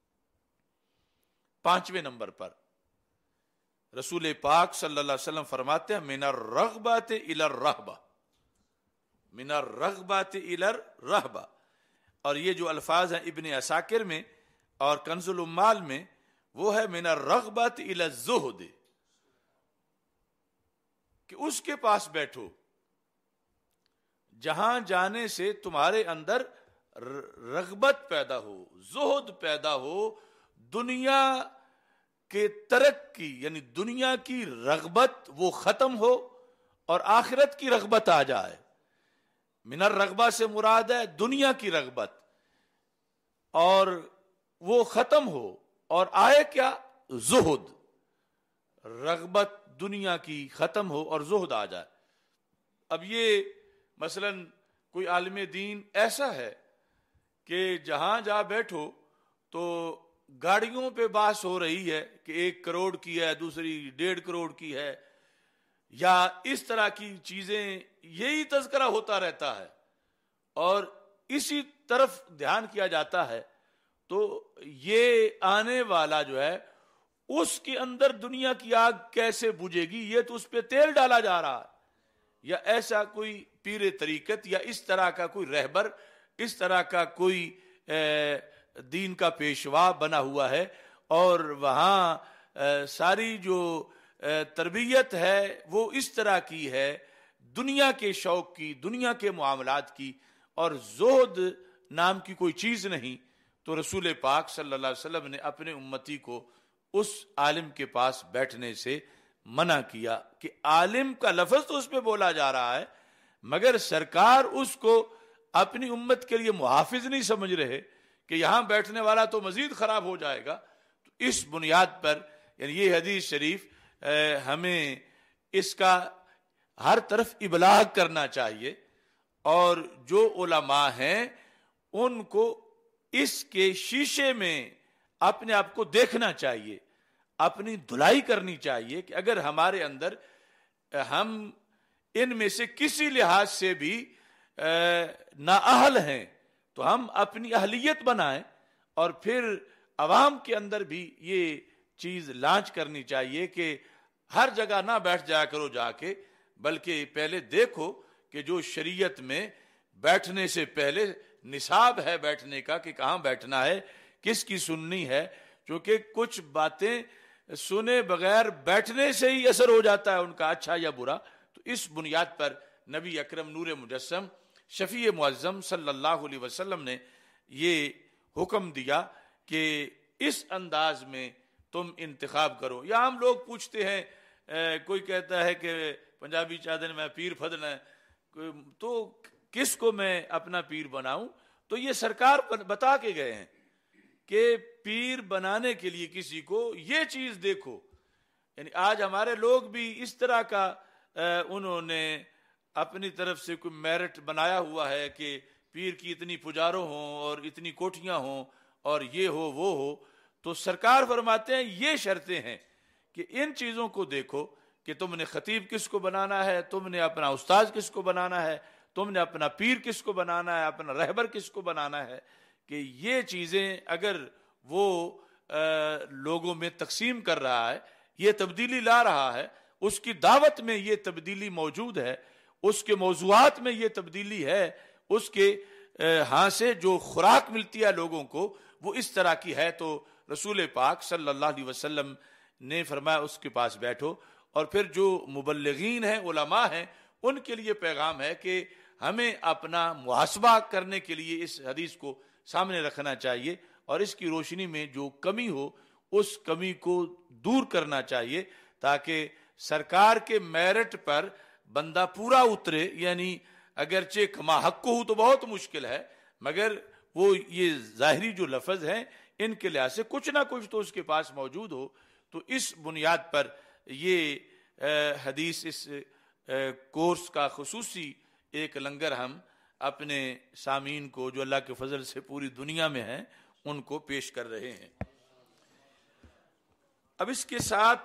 5ویں نمبر پر رسول پاک صلی اللہ علیہ وسلم فرماتے ہیں من الرغبات الی الرہبہ، من الرغبات الی الرہبہ. اور یہ جو الفاظ ہیں ابن عساکر میں اور کنز العمال میں وہ ہے من الرغبات الی الزہد، کہ اس کے پاس بیٹھو جہاں جانے سے تمہارے اندر رغبت پیدا ہو، زہد پیدا ہو، دنیا کے ترک کی یعنی دنیا کی رغبت وہ ختم ہو اور آخرت کی رغبت آ جائے. من الرغبہ سے مراد ہے دنیا کی رغبت، اور وہ ختم ہو اور آئے کیا؟ زہد. رغبت دنیا کی ختم ہو اور زہد آ جائے. اب یہ مثلا کوئی عالم دین ایسا ہے کہ جہاں جا بیٹھو تو گاڑیوں پہ بحث ہو رہی ہے کہ 1 کروڑ کی ہے، دوسری 1.5 کروڑ کی ہے، یا اس طرح کی چیزیں، یہی تذکرہ ہوتا رہتا ہے اور اسی طرف دھیان کیا جاتا ہے. تو یہ آنے والا جو ہے اس کے اندر دنیا کی آگ کیسے بجھے گی؟ یہ تو اس پہ تیل ڈالا جا رہا ہے. یا ایسا کوئی پیر طریقت یا اس طرح کا کوئی رہبر، اس طرح کا کوئی دین کا پیشوا بنا ہوا ہے اور وہاں ساری جو تربیت ہے وہ اس طرح کی ہے، دنیا کے شوق کی، دنیا کے معاملات کی، اور زہد نام کی کوئی چیز نہیں. تو رسول پاک صلی اللہ علیہ وسلم نے اپنے امتی کو اس عالم کے پاس بیٹھنے سے منع کیا کہ عالم کا لفظ تو اس پہ بولا جا رہا ہے مگر سرکار اس کو اپنی امت کے لیے محافظ نہیں سمجھ رہے کہ یہاں بیٹھنے والا تو مزید خراب ہو جائے گا. تو اس بنیاد پر یعنی یہ حدیث شریف ہمیں اس کا ہر طرف ابلاغ کرنا چاہیے، اور جو علماء ہیں ان کو اس کے شیشے میں اپنے آپ کو دیکھنا چاہیے، اپنی دھلائی کرنی چاہیے کہ اگر ہمارے اندر ہم ان میں سے کسی لحاظ سے بھی نااہل ہیں تو ہم اپنی اہلیت بنائیں، اور پھر عوام کے اندر بھی یہ چیز لانچ کرنی چاہیے کہ ہر جگہ نہ بیٹھ جایا کرو جا کے، بلکہ پہلے دیکھو کہ جو شریعت میں بیٹھنے سے پہلے نصاب ہے بیٹھنے کا کہ کہاں بیٹھنا ہے، کس کی سننی ہے. کیونکہ کچھ باتیں سنے بغیر بیٹھنے سے ہی اثر ہو جاتا ہے ان کا، اچھا یا برا. تو اس بنیاد پر نبی اکرم نور مجسم شفیع معظم صلی اللہ علیہ وسلم نے یہ حکم دیا کہ اس انداز میں تم انتخاب کرو. یا ہم لوگ پوچھتے ہیں، کوئی کہتا ہے کہ پنجابی چادر میں پیر پھدنا ہے، تو کس کو میں اپنا پیر بناؤں؟ تو یہ سرکار بتا کے گئے ہیں کہ پیر بنانے کے لیے کسی کو یہ چیز دیکھو. یعنی آج ہمارے لوگ بھی اس طرح کا انہوں نے اپنی طرف سے کوئی میرٹ بنایا ہوا ہے کہ پیر کی اتنی پجاروں ہوں اور اتنی کوٹھیاں ہوں اور یہ ہو وہ ہو. تو سرکار فرماتے ہیں یہ شرطیں ہیں کہ ان چیزوں کو دیکھو کہ تم نے خطیب کس کو بنانا ہے، تم نے اپنا استاد کس کو بنانا ہے، تم نے اپنا پیر کس کو بنانا ہے، اپنا رہبر کس کو بنانا ہے. کہ یہ چیزیں اگر وہ لوگوں میں تقسیم کر رہا ہے، یہ تبدیلی لا رہا ہے، اس کی دعوت میں یہ تبدیلی موجود ہے، اس کے موضوعات میں یہ تبدیلی ہے، اس کے ہاں سے جو خوراک ملتی ہے لوگوں کو وہ اس طرح کی ہے، تو رسول پاک صلی اللہ علیہ وسلم نے فرمایا اس کے پاس بیٹھو. اور پھر جو مبلغین ہیں، علماء ہیں، ان کے لیے پیغام ہے کہ ہمیں اپنا محاسبہ کرنے کے لیے اس حدیث کو سامنے رکھنا چاہیے اور اس کی روشنی میں جو کمی ہو اس کمی کو دور کرنا چاہیے تاکہ سرکار کے میرٹ پر بندہ پورا اترے. یعنی اگرچہ کما حق کو ہو تو بہت مشکل ہے، مگر وہ یہ ظاہری جو لفظ ہیں ان کے لحاظ سے کچھ نہ کچھ تو اس کے پاس موجود ہو. تو اس بنیاد پر یہ حدیث، اس کورس کا خصوصی ایک لنگر ہم اپنے سامعین کو جو اللہ کے فضل سے پوری دنیا میں ہیں ان کو پیش کر رہے ہیں. اب اس کے ساتھ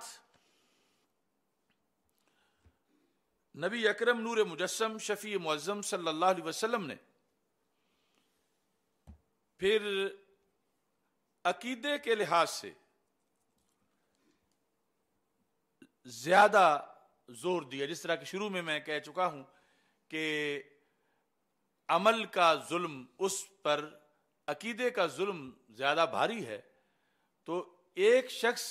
نبی اکرم نور مجسم شفیع معظم صلی اللہ علیہ وسلم نے پھر عقیدے کے لحاظ سے زیادہ زور دیا. جس طرح کہ شروع میں کہہ چکا ہوں کہ عمل کا ظلم اس پر عقیدے کا ظلم زیادہ بھاری ہے. تو ایک شخص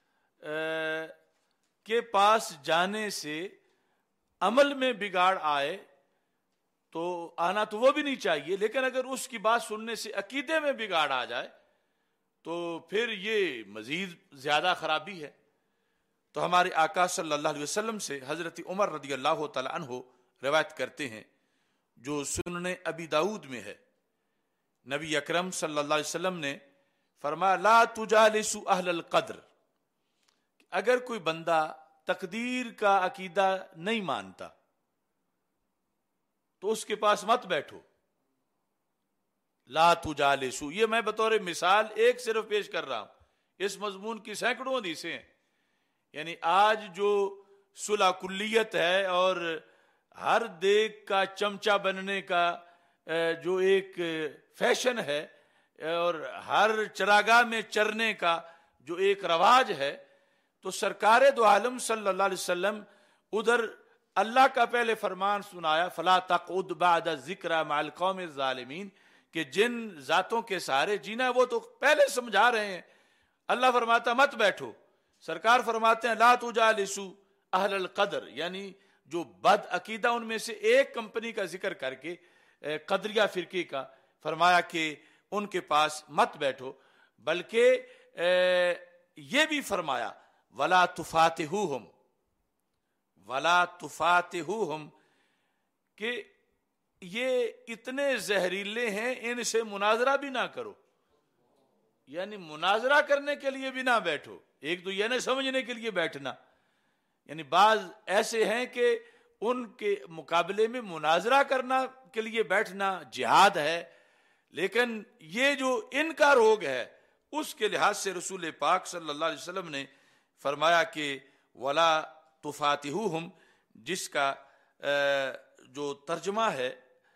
کے پاس جانے سے عمل میں بگاڑ آئے تو آنا تو وہ بھی نہیں چاہیے، لیکن اگر اس کی بات سننے سے عقیدے میں بگاڑ آ جائے تو پھر یہ مزید زیادہ خرابی ہے. تو ہمارے آقا صلی اللہ علیہ وسلم سے حضرت عمر رضی اللہ تعالی عنہ روایت کرتے ہیں جو سنن ابی داؤد میں ہے. نبی اکرم صلی اللہ علیہ وسلم نے فرمایا لا تجالسوا اہل القدر، اگر کوئی بندہ تقدیر کا عقیدہ نہیں مانتا تو اس کے پاس مت بیٹھو. لا تجالسوا، یہ میں بطور مثال ایک صرف پیش کر رہا ہوں، اس مضمون کی سینکڑوں حدیثیں ہیں. یعنی آج جو صلح کلیت ہے اور ہر دیگ کا چمچہ بننے کا جو ایک فیشن ہے اور ہر چراگاہ میں چرنے کا جو ایک رواج ہے، تو سرکار دو عالم صلی اللہ علیہ وسلم ادھر اللہ کا پہلے فرمان سنایا فلا تقعد بعد الذکر مع القوم الظالمین، کہ جن ذاتوں کے سہارے جینا ہے وہ تو پہلے سمجھا رہے ہیں. اللہ فرماتا مت بیٹھو، سرکار فرماتے ہیں لا تجالسوا اہل القدر، یعنی جو بد عقیدہ ان میں سے ایک کمپنی کا ذکر کر کے قدریہ فرقے کا فرمایا کہ ان کے پاس مت بیٹھو، بلکہ یہ بھی فرمایا ولا تفاتحوہم، ولا تفاتحوہم، کہ یہ اتنے زہریلے ہیں ان سے مناظرہ بھی نہ کرو. یعنی مناظرہ کرنے کے لیے بھی نہ بیٹھو. ایک تو یہ نہ سمجھنے کے لیے بیٹھنا، یعنی بعض ایسے ہیں کہ ان کے مقابلے میں مناظرہ کرنا کے لیے بیٹھنا جہاد ہے، لیکن یہ جو ان کا روگ ہے اس کے لحاظ سے رسول پاک صلی اللہ علیہ وسلم نے فرمایا کہ ولا تفاتحوہم، جس کا جو ترجمہ ہے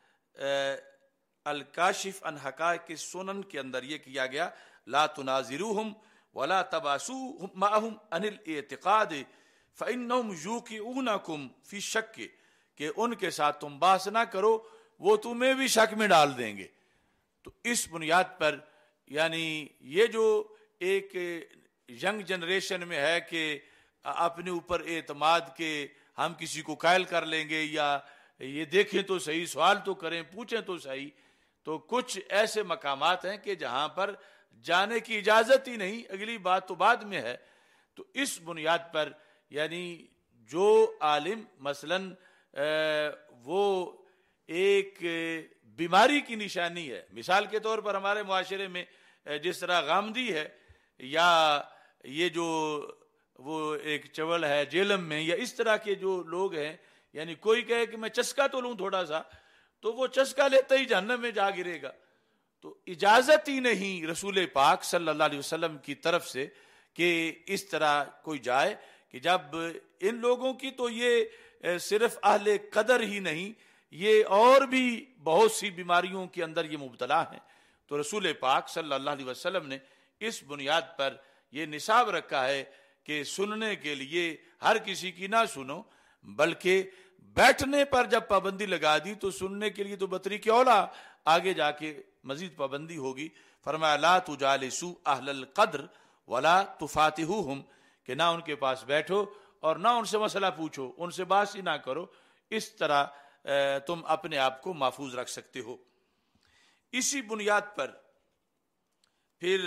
الکاشف عن حقائق سنن کے اندر یہ کیا گیا لا تناظروہم ولا تباسوا معہم عن الاعتقاد فانہم یوقعونکم فی الشک، کہ ان کے ساتھ تم بحث نہ کرو، وہ تمہیں بھی شک میں ڈال دیں گے. تو اس بنیاد پر یعنی یہ جو ایک ینگ جنریشن میں ہے کہ اپنے اوپر اعتماد کے ہم کسی کو قائل کر لیں گے، یا یہ دیکھیں تو صحیح، سوال تو کریں، پوچھیں تو صحیح، تو کچھ ایسے مقامات ہیں کہ جہاں پر جانے کی اجازت ہی نہیں، اگلی بات تو بعد میں ہے. تو اس بنیاد پر یعنی جو عالم مثلاً وہ ایک بیماری کی نشانی ہے، مثال کے طور پر ہمارے معاشرے میں جس طرح غامدی ہے، یا یہ جو وہ ایک چول ہے جیلم میں، یا اس طرح کے جو لوگ ہیں، یعنی کوئی کہے کہ میں چسکا تو لوں تھوڑا سا، تو وہ چسکا لیتا ہی جہنم میں جا گرے گا. تو اجازت ہی نہیں رسول پاک صلی اللہ علیہ وسلم کی طرف سے کہ اس طرح کوئی جائے، کہ جب ان لوگوں کی تو یہ صرف اہل قدر ہی نہیں، یہ اور بھی بہت سی بیماریوں کے اندر یہ مبتلا ہیں. تو رسول پاک صلی اللہ علیہ وسلم نے اس بنیاد پر یہ نصاب رکھا ہے کہ سننے کے لیے ہر کسی کی نہ سنو، بلکہ بیٹھنے پر جب پابندی لگا دی تو سننے کے لیے تو بطریق اولا آگے جا کے مزید پابندی ہوگی. فرمایا لا تجالسوا اہل القدر ولا تفاتحوہم، کہ نہ ان کے پاس بیٹھو اور نہ ان سے مسئلہ پوچھو، ان سے بات ہی نہ کرو. اس طرح تم اپنے آپ کو محفوظ رکھ سکتے ہو. اسی بنیاد پر پھر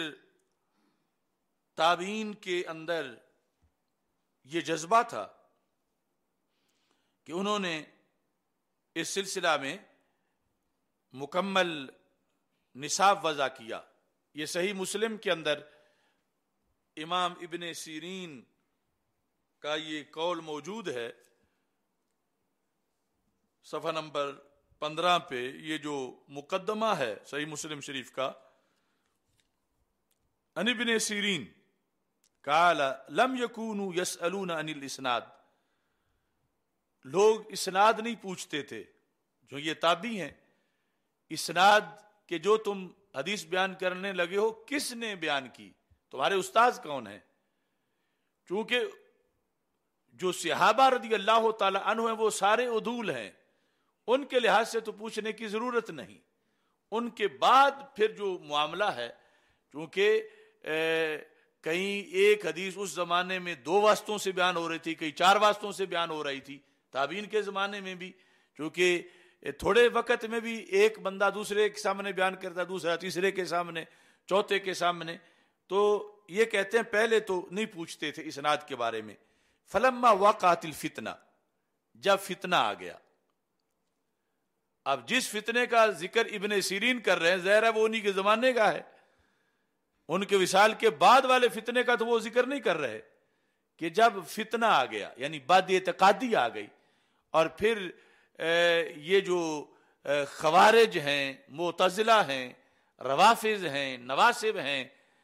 تابعین کے اندر یہ جذبہ تھا کہ انہوں نے اس سلسلہ میں مکمل نصاب وضع کیا. یہ صحیح مسلم کے اندر امام ابن سیرین کا یہ قول موجود ہے. صفحہ نمبر 15 پہ یہ جو مقدمہ ہے صحیح مسلم شریف کا، ان ابن سیرین قال لم يكونوا يسألون عن الاسناد، لوگ اسناد نہیں پوچھتے تھے. جو یہ تابعی ہیں، اسناد کہ جو تم حدیث بیان کرنے لگے ہو کس نے بیان کی، تمہارے استاذ کون ہیں؟ چونکہ جو صحابہ رضی اللہ تعالی عنہ ہیں وہ سارے عدول ہیں، ان کے لحاظ سے تو پوچھنے کی ضرورت نہیں. ان کے بعد پھر جو معاملہ ہے، چونکہ کہیں ایک حدیث اس زمانے میں 2 واسطوں سے بیان ہو رہی تھی، کہیں 4 واسطوں سے بیان ہو رہی تھی. تابعین کے زمانے میں بھی چونکہ تھوڑے وقت میں بھی ایک بندہ دوسرے کے سامنے بیان کرتا، دوسرا تیسرے کے سامنے، چوتھے کے سامنے، تو یہ کہتے ہیں پہلے تو نہیں پوچھتے تھے اسناد کے بارے میں. فلما وقعت الفتنہ، جب فتنہ آ گیا. اب جس فتنے کا ذکر ابن سیرین کر رہے ہیں ظاہر ہے وہ انہی کے زمانے کا ہے، ان کے وصال کے بعد والے فتنے کا تو وہ ذکر نہیں کر رہے. کہ جب فتنہ آ گیا یعنی بد اعتقادی آ گئی، اور پھر یہ جو خوارج ہیں، معتزلہ ہیں، روافض ہیں، نواسب ہیں،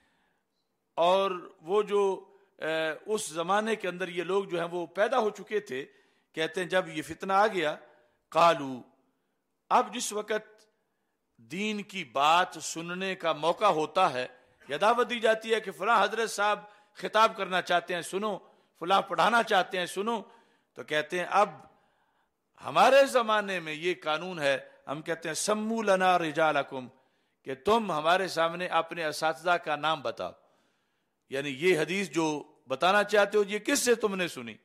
اور وہ جو اس زمانے کے اندر یہ لوگ جو ہیں وہ پیدا ہو چکے تھے، کہتے ہیں جب یہ فتنہ آ گیا، قالو، اب جس وقت دین کی بات سننے کا موقع ہوتا ہے یا دعوت دی جاتی ہے کہ فلاں حضرت صاحب خطاب کرنا چاہتے ہیں سنو، فلاں پڑھانا چاہتے ہیں سنو، تو کہتے ہیں اب ہمارے زمانے میں یہ قانون ہے، ہم کہتے ہیں سمو لنا رجالکم، کہ تم ہمارے سامنے اپنے اساتذہ کا نام بتاؤ. یعنی یہ حدیث جو بتانا چاہتے ہو یہ کس سے تم نے سنی؟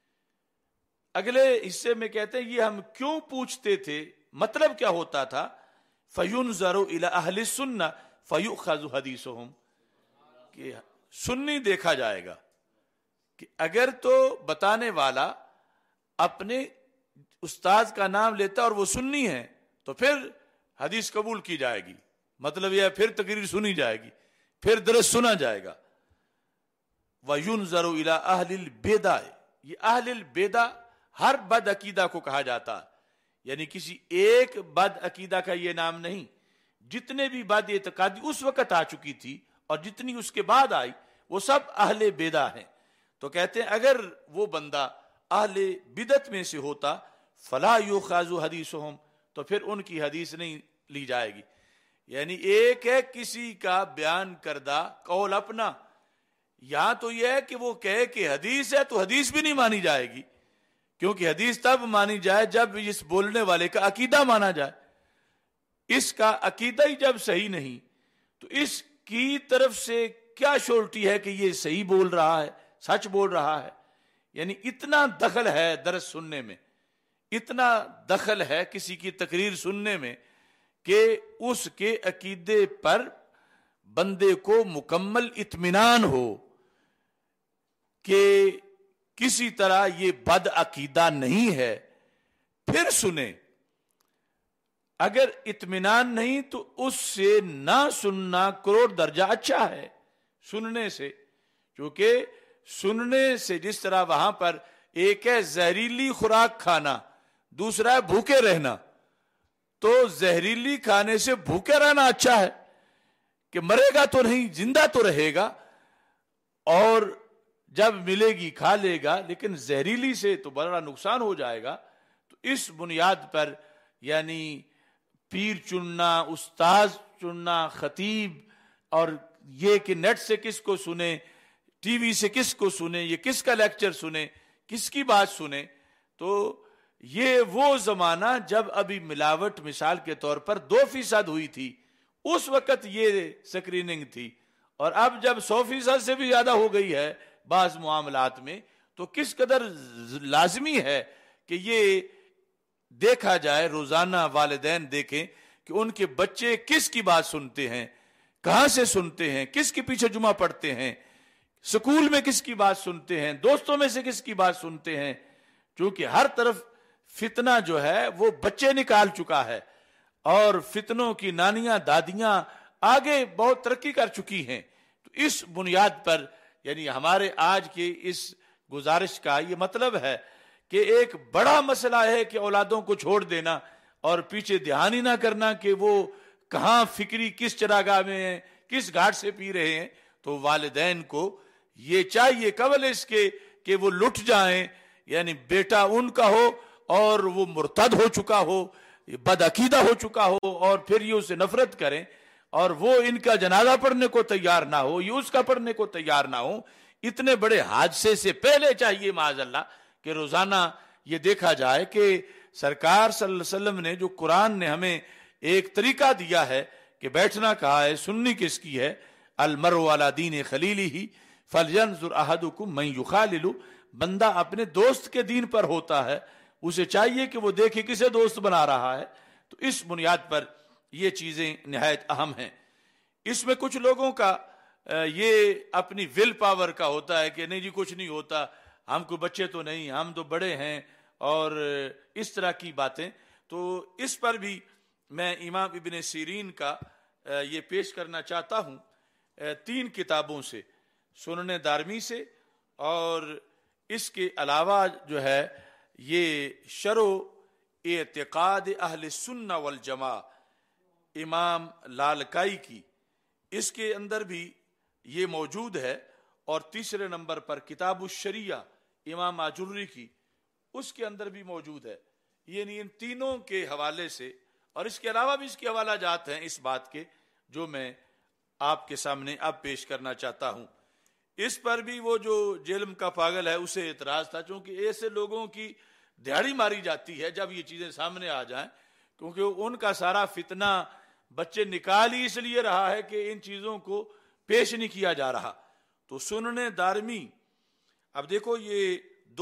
اگلے حصے میں کہتے ہیں یہ ہم کیوں پوچھتے تھے، مطلب کیا ہوتا تھا؟ فَيُنْظَرُ إِلَىٰ أَهْلِ السُّنَّةِ فَيُؤْخَذُ حَدِيثُهُمْ، کہ سنی دیکھا جائے گا کہ اگر تو بتانے والا اپنے استاذ کا نام لیتا اور وہ سنی ہے تو پھر حدیث قبول کی جائے گی، مطلب یہ پھر تقریر سنی جائے گی، پھر درس سنا جائے گا. وَيُنْظَرُ إِلَىٰ أَهْلِ الْبِدْعِ، یہ اہل البدع ہر بد عقیدہ کو کہا جاتا ہے، یعنی کسی ایک بد عقیدہ کا یہ نام نہیں، جتنے بھی بد اعتقادی اس وقت آ چکی تھی اور جتنی اس کے بعد آئی وہ سب اہل بدع ہیں. تو کہتے ہیں اگر وہ بندہ اہل بدعت میں سے ہوتا فلا یؤخذ حدیثہم، تو پھر ان کی حدیث نہیں لی جائے گی. یعنی ایک ہے کسی کا بیان کردہ قول اپنا، یہاں تو یہ ہے کہ وہ کہے کہ حدیث ہے تو حدیث بھی نہیں مانی جائے گی، کیونکہ حدیث تب مانی جائے جب اس بولنے والے کا عقیدہ مانا جائے. اس کا عقیدہ ہی جب صحیح نہیں تو اس کی طرف سے کیا شورٹی ہے کہ یہ صحیح بول رہا ہے، سچ بول رہا ہے؟ یعنی اتنا دخل ہے درس سننے میں، اتنا دخل ہے کسی کی تقریر سننے میں کہ اس کے عقیدے پر بندے کو مکمل اطمینان ہو کہ کسی طرح یہ بد عقیدہ نہیں ہے، پھر سنیں. اگر اطمینان نہیں تو اس سے نہ سننا کروڑ درجہ اچھا ہے سننے سے. کیونکہ سننے سے جس طرح وہاں پر ایک ہے زہریلی خوراک کھانا، دوسرا ہے بھوکے رہنا، تو زہریلی کھانے سے بھوکے رہنا اچھا ہے کہ مرے گا تو نہیں، زندہ تو رہے گا، اور جب ملے گی کھا لے گا، لیکن زہریلی سے تو بڑا نقصان ہو جائے گا. تو اس بنیاد پر یعنی پیر چننا، استاذ چننا، خطیب، اور یہ کہ نیٹ سے کس کو سنے، ٹی وی سے کس کو سنے، یہ کس کا لیکچر سنے، کس کی بات سنے، تو یہ وہ زمانہ جب ابھی ملاوٹ مثال کے طور پر 2% ہوئی تھی، اس وقت یہ سکریننگ تھی. اور اب جب 100% سے بھی زیادہ ہو گئی ہے بعض معاملات میں، تو کس قدر لازمی ہے کہ یہ دیکھا جائے، روزانہ والدین دیکھیں کہ ان کے بچے کس کی بات سنتے ہیں، کہاں سے سنتے ہیں، کس کے پیچھے جمعہ پڑھتے ہیں، سکول میں کس کی بات سنتے ہیں، دوستوں میں سے کس کی بات سنتے ہیں. چونکہ ہر طرف فتنہ جو ہے وہ بچے نکال چکا ہے، اور فتنوں کی نانیاں دادیاں آگے بہت ترقی کر چکی ہیں. تو اس بنیاد پر یعنی ہمارے آج کی اس گزارش کا یہ مطلب ہے کہ ایک بڑا مسئلہ ہے کہ اولادوں کو چھوڑ دینا اور پیچھے دھیان ہی نہ کرنا کہ وہ کہاں فکری کس چراگاہ میں ہیں، کس گھاٹ سے پی رہے ہیں. تو والدین کو یہ چاہیے قبل اس کے کہ وہ لٹ جائیں، یعنی بیٹا ان کا ہو اور وہ مرتد ہو چکا ہو، بد عقیدہ ہو چکا ہو، اور پھر یہ اسے نفرت کریں اور وہ ان کا جنازہ پڑھنے کو تیار نہ ہو، یہ اس کا پڑھنے کو تیار نہ ہو. اتنے بڑے حادثے سے پہلے چاہیے معاذ اللہ کہ روزانہ یہ دیکھا جائے کہ سرکار صلی اللہ علیہ وسلم نے جو قرآن نے ہمیں ایک طریقہ دیا ہے کہ بیٹھنا کہا ہے، سننی کس کی ہے، المرء علی دین خلیلہ فلینظر احدکم من یخالل، بندہ اپنے دوست کے دین پر ہوتا ہے، اسے چاہیے کہ وہ دیکھے کسے دوست بنا رہا ہے. تو اس بنیاد پر یہ چیزیں نہایت اہم ہیں. اس میں کچھ لوگوں کا یہ اپنی ول پاور کا ہوتا ہے کہ نہیں جی کچھ نہیں ہوتا، ہم کو بچے تو نہیں، ہم تو بڑے ہیں، اور اس طرح کی باتیں. تو اس پر بھی میں امام ابن سیرین کا یہ پیش کرنا چاہتا ہوں 3 کتابوں سے، سنن دارمی سے، اور اس کے علاوہ جو ہے یہ شرح اعتقاد اہل سنہ والجماع امام لالکائی کی، اس کے اندر بھی یہ موجود ہے. اور تیسرے نمبر پر کتاب الشریعہ امام آجری کی، اس کے اندر بھی موجود ہے. یعنی ان تینوں کے حوالے سے، اور اس کے علاوہ بھی اس کے حوالہ جات ہیں اس بات کے جو میں آپ کے سامنے اب پیش کرنا چاہتا ہوں. اس پر بھی وہ جو جیلم کا پاگل ہے اسے اعتراض تھا، چونکہ ایسے لوگوں کی دہاڑی ماری جاتی ہے جب یہ چیزیں سامنے آ جائیں، کیونکہ ان کا سارا فتنہ بچے نکال ہی اس لیے رہا ہے کہ ان چیزوں کو پیش نہیں کیا جا رہا. تو سنن دارمی، اب دیکھو یہ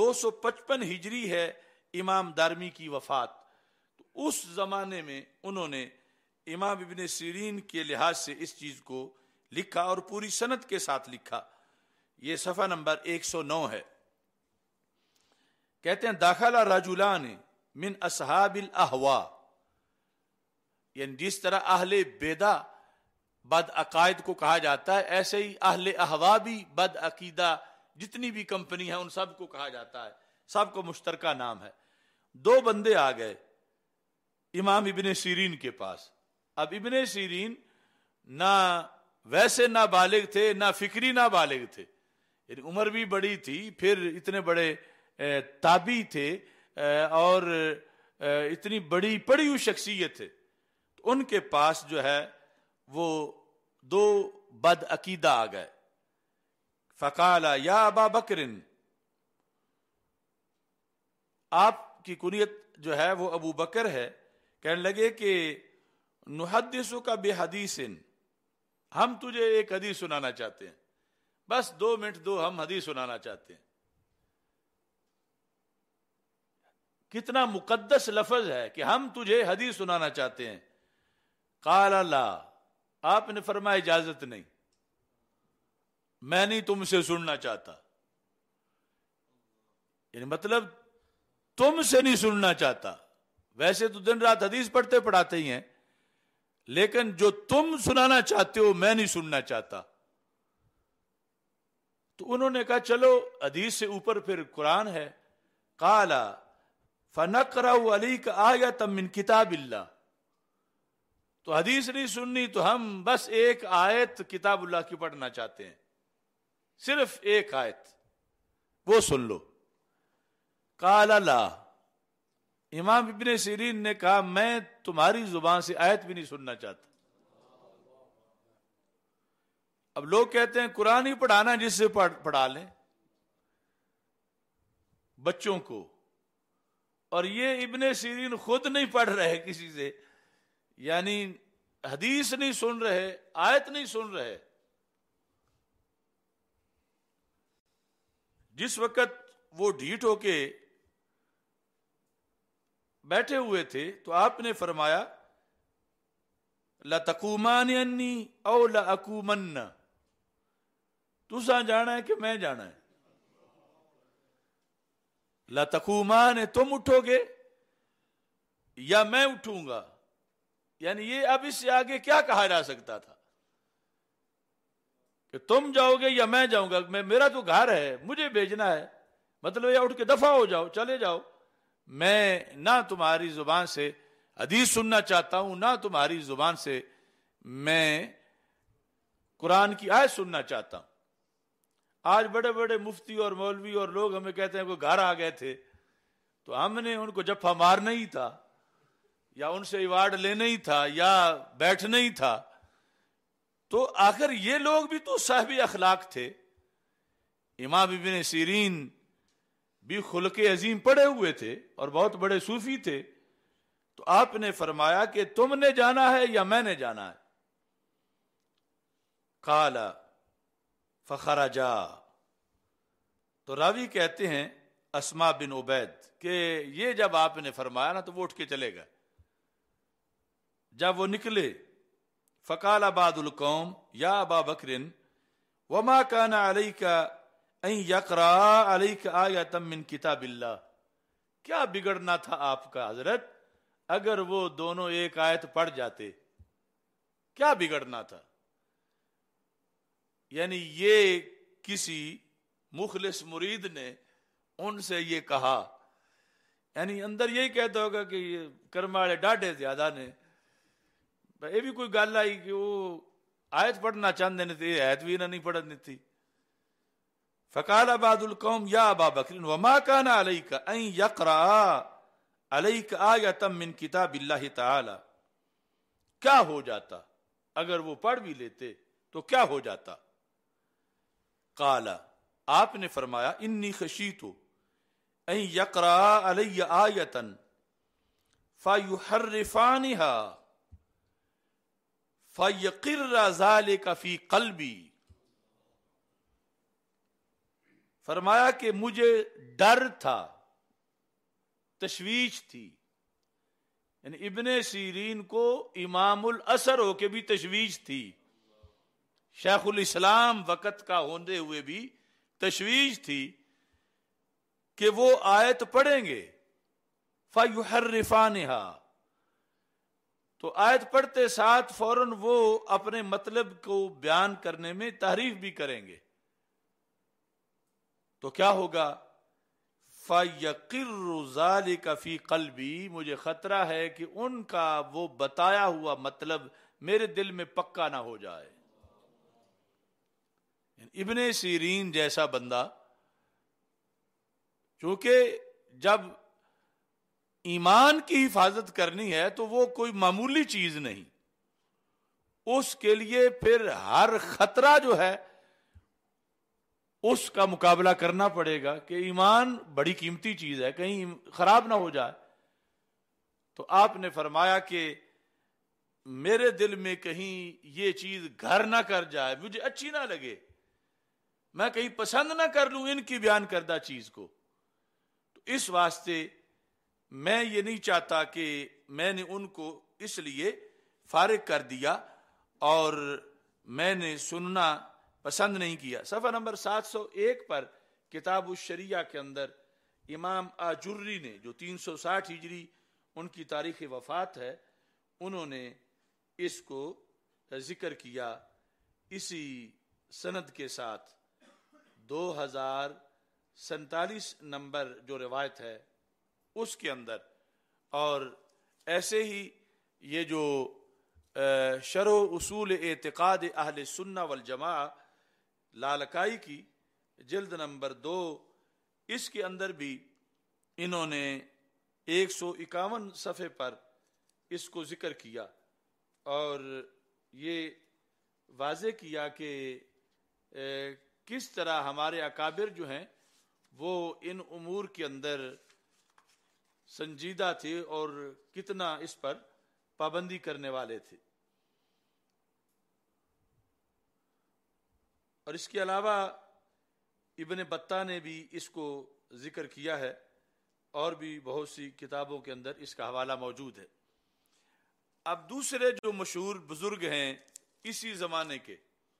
255 ہجری ہے امام دارمی کی وفات. تو اس زمانے میں انہوں نے امام ابن سیرین کے لحاظ سے اس چیز کو لکھا اور پوری سند کے ساتھ لکھا. یہ صفحہ نمبر 109 ہے. کہتے ہیں داخل رجلان من اصحاب الاہواء، یعنی جس طرح اہل بیدع بد عقائد کو کہا جاتا ہے، ایسے ہی اہل اہواء بھی بد عقیدہ جتنی بھی کمپنی ہیں ان سب کو کہا جاتا ہے، سب کو مشترکہ نام ہے. 2 بندے آ گئے امام ابن سیرین کے پاس. اب ابن سیرین نہ ویسے نہ بالغ تھے، نہ فکری نہ بالغ تھے، یعنی عمر بھی بڑی تھی، پھر اتنے بڑے تابعی تھے، اور اتنی بڑی پڑھی ہوئی شخصیت تھے. تو ان کے پاس جو ہے وہ 2 بد عقیدہ آ گئے. فقال یا ابا بکر، آپ کی کنیت جو ہے وہ ابو بکر ہے، کہنے لگے کہ نحدثک بحدیث، ہم تجھے ایک حدیث سنانا چاہتے ہیں، بس 2 منٹ دو، ہم حدیث سنانا چاہتے ہیں. کتنا مقدس لفظ ہے کہ ہم تجھے حدیث سنانا چاہتے ہیں. قال لا، آپ نے فرمایا اجازت نہیں، میں نہیں تم سے سننا چاہتا. یعنی مطلب تم سے نہیں سننا چاہتا. ویسے تو دن رات حدیث پڑھتے پڑھاتے ہی ہیں، لیکن جو تم سنانا چاہتے ہو میں نہیں سننا چاہتا. تو انہوں نے کہا چلو حدیث سے اوپر پھر قرآن ہے. قال فنقرأ علیک آیۃ من کتاب اللہ، تو حدیث نہیں سننی، تو ہم بس ایک آیت کتاب اللہ کی پڑھنا چاہتے ہیں، صرف ایک آیت، وہ سن لو. قال لا، امام ابن سیرین نے کہا میں تمہاری زبان سے آیت بھی نہیں سننا چاہتا. اب لوگ کہتے ہیں قرآن ہی پڑھانا، جس سے پڑھا لیں بچوں کو، اور یہ ابن سیرین خود نہیں پڑھ رہے کسی سے، یعنی حدیث نہیں سن رہے، آیت نہیں سن رہے. جس وقت وہ ڈھیٹ ہو کے بیٹھے ہوئے تھے تو آپ نے فرمایا لَتَقُومَانِ أَنِّي أَوْ لَأَقُومَنَّ، تساں جانا ہے کہ میں جانا ہے. لَتَقُومَانِ، تم اٹھو گے، یا میں اٹھوں گا، یعنی یہ اب اس سے آگے کیا کہا جا سکتا تھا کہ تم جاؤ گے یا میں جاؤں گا؟ میرا تو گھر ہے، مجھے بھیجنا ہے، مطلب یہ اٹھ کے دفع ہو جاؤ، چلے جاؤ، میں نہ تمہاری زبان سے حدیث سننا چاہتا ہوں، نہ تمہاری زبان سے میں قرآن کی آیت سننا چاہتا ہوں۔ آج بڑے بڑے مفتی اور مولوی اور لوگ ہمیں کہتے ہیں وہ گھر آ گئے تھے تو ہم نے ان کو جفا مارنا ہی تھا، یا ان سے ایوارڈ لینا ہی تھا، یا بیٹھنا ہی تھا۔ تو آخر یہ لوگ بھی تو صاحب اخلاق تھے۔ امام ابن سیرین بھی خلق عظیم پڑھے ہوئے تھے اور بہت بڑے صوفی تھے، تو آپ نے فرمایا کہ تم نے جانا ہے یا میں نے جانا ہے؟ قال فخرجا، تو راوی کہتے ہیں اسما بن عبید کہ یہ جب آپ نے فرمایا نا تو وہ اٹھ کے چلے گئے۔ جب وہ نکلے فقال بعض القوم یا ابا بکر وما كان عليك ان يقرأ عليك آية من کتاب اللہ، کیا بگڑنا تھا آپ کا حضرت اگر وہ دونوں ایک آیت پڑھ جاتے؟ کیا بگڑنا تھا؟ یعنی یہ کسی مخلص مرید نے ان سے یہ کہا، یعنی اندر یہی کہتا ہوگا کہ یہ کرم والے ڈاڈے زیادہ نے، یہ بھی کوئی گل آئی کہ وہ آیت پڑھنا چاہتے نہیں تھے، آیت بھی نہیں پڑھنی تھی۔ فقال بعض القوم یا ابا بکر وما كان عليك ان يقرأ عليك آية من کتاب اللہ تعالی، کیا ہو جاتا اگر وہ پڑھ بھی لیتے تو کیا ہو جاتا؟ قال، آپ نے فرمایا انی خشیت ان يقرأ علی آیۃ فیحرفانها فیقر ذلک فی قلبی، فرمایا کہ مجھے ڈر تھا، تشویش تھی، یعنی ابن سیرین کو امام الاثر ہو کے بھی تشویش تھی، شیخ الاسلام وقت کا ہوتے ہوئے بھی تشویش تھی کہ وہ آیت پڑھیں گے فیحرفانها، تو آیت پڑھتے ساتھ فوراً وہ اپنے مطلب کو بیان کرنے میں تحریف بھی کریں گے، تو کیا ہوگا؟ فَيَقِرُّ ذَلِكَ فِي قَلْبِي، مجھے خطرہ ہے کہ ان کا وہ بتایا ہوا مطلب میرے دل میں پکا نہ ہو جائے۔ ابن سیرین جیسا بندہ، چونکہ جب ایمان کی حفاظت کرنی ہے تو وہ کوئی معمولی چیز نہیں، اس کے لیے پھر ہر خطرہ جو ہے اس کا مقابلہ کرنا پڑے گا کہ ایمان بڑی قیمتی چیز ہے، کہیں خراب نہ ہو جائے۔ تو آپ نے فرمایا کہ میرے دل میں کہیں یہ چیز گھر نہ کر جائے، مجھے اچھی نہ لگے، میں کہیں پسند نہ کر لوں ان کی بیان کردہ چیز کو، تو اس واسطے میں یہ نہیں چاہتا کہ میں نے ان کو اس لیے فارغ کر دیا اور میں نے سننا پسند نہیں کیا۔ صفحہ نمبر 701 پر کتاب الشریعہ کے اندر امام آجری نے، جو 360 ہجری ان کی تاریخ وفات ہے، انہوں نے اس کو ذکر کیا اسی سند کے ساتھ، 2047 نمبر جو روایت ہے اس کے اندر۔ اور ایسے ہی یہ جو شرح اصول اعتقاد اہل سنہ والجماعہ لالکائی کی جلد نمبر 2، اس کے اندر بھی انہوں نے 151 صفحے پر اس کو ذکر کیا اور یہ واضح کیا کہ کس طرح ہمارے اکابر جو ہیں وہ ان امور کے اندر سنجیدہ تھے اور کتنا اس پر پابندی کرنے والے تھے۔ اور اس کے علاوہ ابن بطہ نے بھی اس کو ذکر کیا ہے، اور بھی بہت سی کتابوں کے اندر اس کا حوالہ موجود ہے۔ اب دوسرے جو مشہور بزرگ ہیں اسی زمانے کے،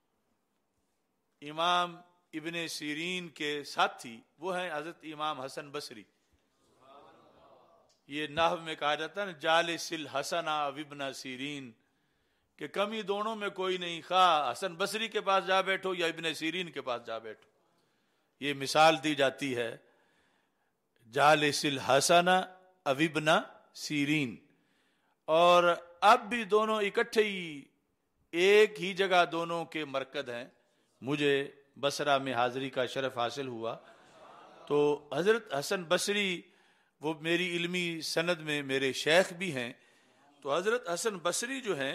امام ابن سیرین کے ساتھی، وہ ہیں حضرت امام حسن بصری۔ یہ نحو میں کہا جاتا ہے نا جالس الحسن وابن سیرین، کہ کمی دونوں میں کوئی نہیں، خواہ حسن بصری کے پاس جا بیٹھو یا ابن سیرین کے پاس جا بیٹھو. یہ مثال دی جاتی ہے جالس الحسن وابن سیرین. اور اب بھی دونوں اکٹھے ہی ایک ہی جگہ دونوں کے مرکز ہیں. مجھے بصرہ میں حاضری کا شرف حاصل ہوا تو حضرت حسن بصری وہ میری علمی سند میں میرے شیخ بھی ہیں. تو حضرت حسن بصری جو ہیں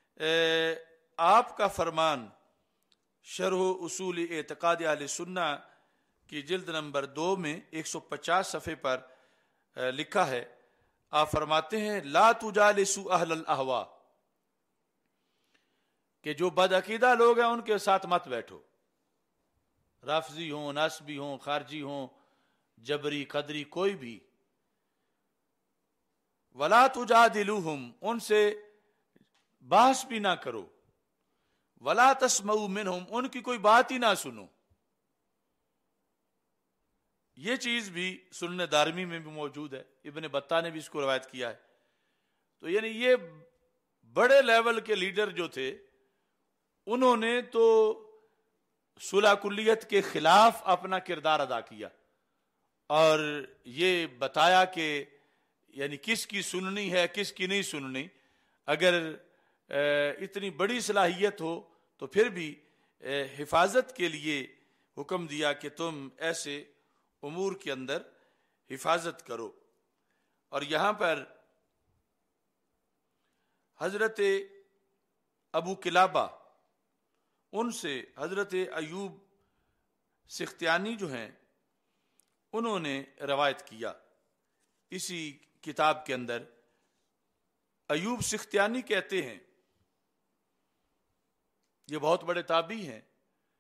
آپ کا فرمان شرح اصول اعتقاد اہل سنہ کی جلد نمبر 2 میں 150 صفحے پر لکھا ہے. آپ فرماتے ہیں لا تجالسوا اہل الاہواء، کہ جو بد عقیدہ لوگ ہیں ان کے ساتھ مت بیٹھو، رافضی ہوں، ناسبی ہوں، خارجی ہوں، جبری، قدری، کوئی بھی. ولا تجادلوہم، ان سے بحث بھی نہ کرو. ولا تسمعوا منہم، ان کی کوئی بات ہی نہ سنو. یہ چیز بھی سنن دارمی میں بھی موجود ہے، ابن بطہ نے بھی اس کو روایت کیا ہے. تو یعنی یہ بڑے لیول کے لیڈر جو تھے انہوں نے تو صلح کلیت کے خلاف اپنا کردار ادا کیا اور یہ بتایا کہ یعنی کس کی سننی ہے کس کی نہیں سننی. اگر اتنی بڑی صلاحیت ہو تو پھر بھی حفاظت کے لیے حکم دیا کہ تم ایسے امور کے اندر حفاظت کرو. اور یہاں پر حضرت ابو قلابہ ان سے حضرت ایوب سختیانی جو ہیں انہوں نے روایت کیا اسی کتاب کے اندر. ایوب سختیانی کہتے ہیں، یہ بہت بڑے تابعی ہیں،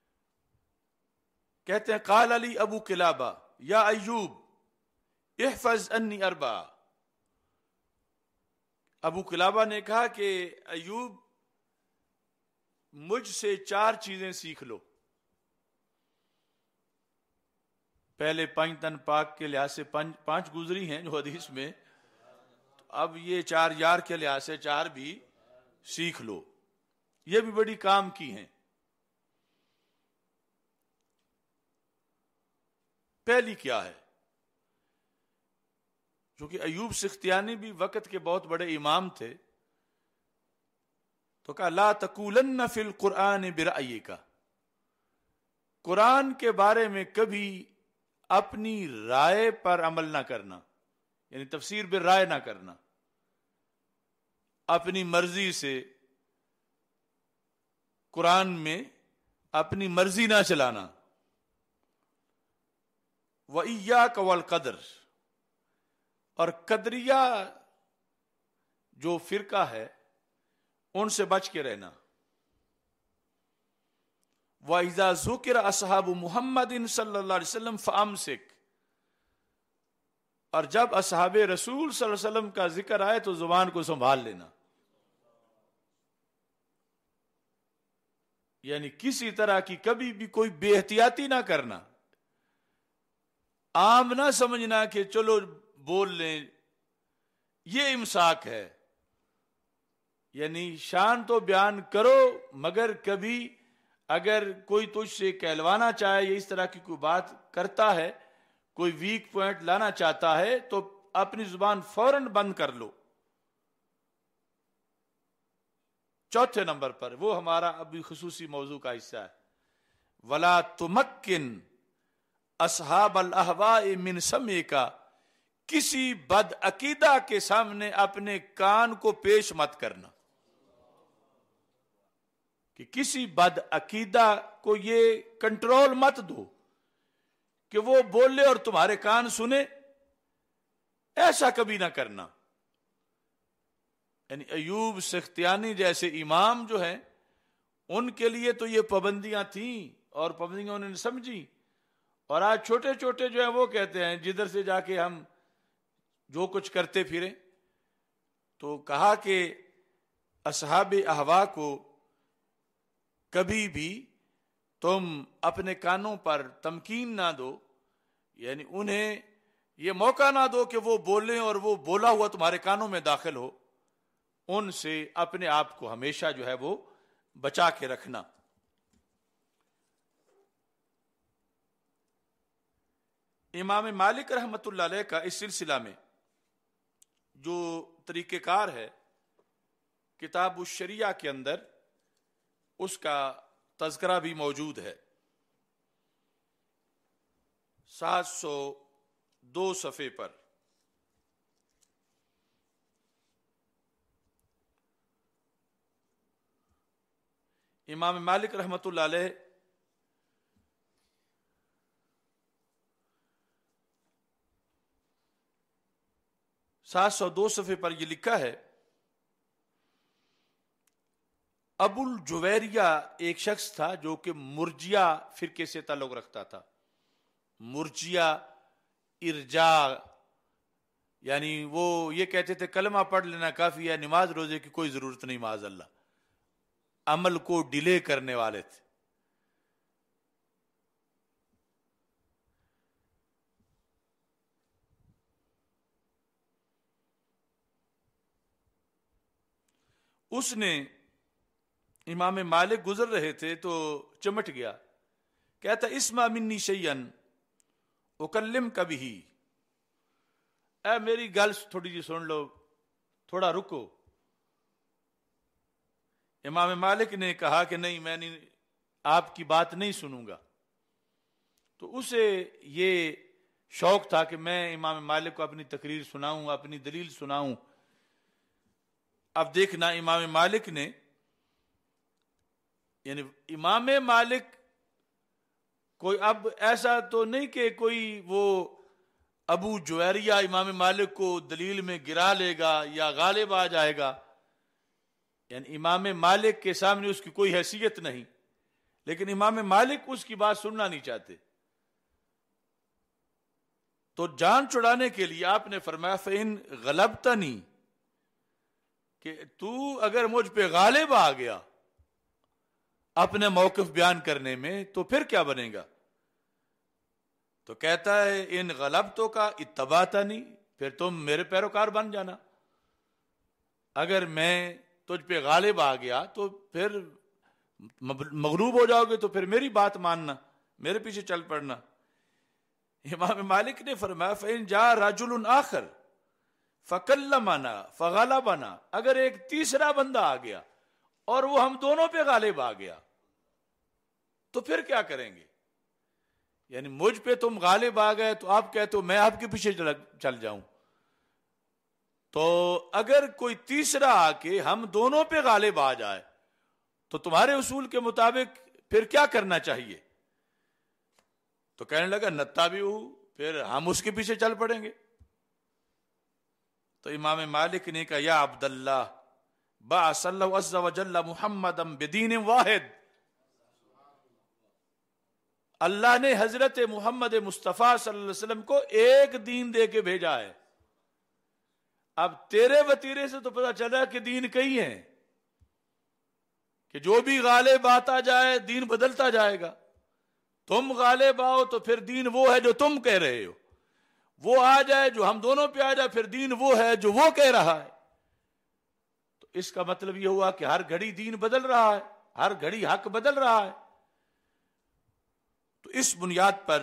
کہتے ہیں قال علی ابو قلابہ یا ایوب احفظ انی اربعہ. ابو قلابہ نے کہا کہ ایوب مجھ سے 4 چیزیں سیکھ لو. پہلے 5 تن پاک کے لحاظ سے 5 گزری ہیں جو حدیث میں، تو اب یہ 4 یار کے لحاظ سے 4 بھی سیکھ لو. یہ بھی بڑی کام کی ہیں. پہلی کیا ہے؟ چونکہ ایوب سختیانی بھی وقت کے بہت بڑے امام تھے تو کہا لا تقولن فی القرآن برأیک، قرآن کے بارے میں کبھی اپنی رائے پر عمل نہ کرنا، یعنی تفسیر بالرائے نہ کرنا، اپنی مرضی سے قرآن میں اپنی مرضی نہ چلانا. وَإِيَّاكَ وَالْقَدْرَ، اور قدریہ جو فرقہ ہے ان سے بچ کے رہنا. وَإِذَا ذُكِرَ أَصْحَابُ مُحَمَّدٍ صلی اللہ علیہ وسلم فَأَمْسِكْ، اور جب اصحاب رسول صلی اللہ علیہ وسلم کا ذکر آئے تو زبان کو سنبھال لینا. یعنی کسی طرح کی کبھی بھی کوئی بے احتیاطی نہ کرنا، عام نہ سمجھنا کہ چلو بول لیں، یہ امساک ہے. یعنی شان تو بیان کرو مگر کبھی اگر کوئی تجھ سے کہلوانا چاہے یا اس طرح کی کوئی بات کرتا ہے، کوئی ویک پوائنٹ لانا چاہتا ہے تو اپنی زبان فوراً بند کر لو. چوتھے نمبر پر وہ ہمارا ابھی خصوصی موضوع کا حصہ ہے، ولا تمکن اصحاب الاہواء من سمعک، کسی بد عقیدہ کے سامنے اپنے کان کو پیش مت کرنا. کہ کسی بد عقیدہ کو یہ کنٹرول مت دو کہ وہ بولے اور تمہارے کان سنے، ایسا کبھی نہ کرنا. یعنی ایوب سختیانی جیسے امام جو ہیں ان کے لیے تو یہ پابندیاں تھیں اور پابندیاں انہوں نے سمجھی. اور آج چھوٹے چھوٹے جو ہیں وہ کہتے ہیں جدھر سے جا کے ہم جو کچھ کرتے پھریں. تو کہا کہ اصحاب اہوا کو کبھی بھی تم اپنے کانوں پر تمکین نہ دو، یعنی انہیں یہ موقع نہ دو کہ وہ بولیں اور وہ بولا ہوا تمہارے کانوں میں داخل ہو. ان سے اپنے آپ کو ہمیشہ جو ہے وہ بچا کے رکھنا. امام مالک رحمۃ اللہ علیہ کا اس سلسلہ میں جو طریقہ کار ہے کتاب الشریعہ کے اندر اس کا تذکرہ بھی موجود ہے. 702 صفحے پر امام مالک رحمۃ اللہ علیہ سات سو دو صفحے پر یہ لکھا ہے ابو الجویریہ ایک شخص تھا جو کہ مرجیہ فرقے سے تعلق رکھتا تھا. مرجیہ ارجاء یعنی وہ یہ کہتے تھے کلمہ پڑھ لینا کافی ہے, نماز روزے کی کوئی ضرورت نہیں, معاذ اللہ, عمل کو ڈیلے کرنے والے تھے. اس نے امام مالک گزر رہے تھے تو چمٹ گیا, کہتا اسمع منی شیئن اکلمک بہ, اے میری گل تھوڑی جی سن لو, تھوڑا رکو. امام مالک نے کہا کہ نہیں, میں نہیں, آپ کی بات نہیں سنوں گا. تو اسے یہ شوق تھا کہ میں امام مالک کو اپنی تقریر سناؤں, اپنی دلیل سناؤں. اب دیکھنا امام مالک نے, یعنی امام مالک کوئی اب ایسا تو نہیں کہ کوئی وہ ابو جویریہ امام مالک کو دلیل میں گرا لے گا یا غالب آ جائے گا, یعنی امام مالک کے سامنے اس کی کوئی حیثیت نہیں, لیکن امام مالک اس کی بات سننا نہیں چاہتے. تو جان چھڑانے کے لیے آپ نے فرمایا فَإِن غَلَبْتَنِي, کہ تو اگر مجھ پہ غالب آ گیا اپنے موقف بیان کرنے میں تو پھر کیا بنے گا؟ تو کہتا ہے ان غلبتوں کا اتبعتنی, پھر تم میرے پیروکار بن جانا. اگر میں تجھ پہ غالب آ گیا تو پھر مغلوب ہو جاؤ گے تو پھر میری بات ماننا, میرے پیچھے چل پڑنا. امام مالک نے فرمایا فَإِن جَاءَ رَجُلٌ آخر فَكَلَّمَنَا فَغَلَبَنَا, اگر ایک تیسرا بندہ آ گیا اور وہ ہم دونوں پہ غالب آ گیا تو پھر کیا کریں گے؟ یعنی مجھ پہ تم غالب آ گئے تو آپ کہتے ہو میں آپ کے پیچھے چل جاؤں, تو اگر کوئی تیسرا آ کے ہم دونوں پہ غالب آ جائے تو تمہارے اصول کے مطابق پھر کیا کرنا چاہیے؟ تو کہنے لگا نتبعہ, پھر ہم اس کے پیچھے چل پڑیں گے. تو امام مالک نے کہا یا عبداللہ بعث اللہ عز وجل محمدا بدین واحد, اللہ نے حضرت محمد مصطفیٰ صلی اللہ علیہ وسلم کو ایک دین دے کے بھیجا ہے. اب تیرے وتیرے سے تو پتہ چلا کہ دین کئی ہیں, کہ جو بھی غالب آتا جائے دین بدلتا جائے گا. تم غالب آؤ تو پھر دین وہ ہے جو تم کہہ رہے ہو, وہ آ جائے جو ہم دونوں پہ آ جائے پھر دین وہ ہے جو وہ کہہ رہا ہے. تو اس کا مطلب یہ ہوا کہ ہر گھڑی دین بدل رہا ہے, ہر گھڑی حق بدل رہا ہے. تو اس بنیاد پر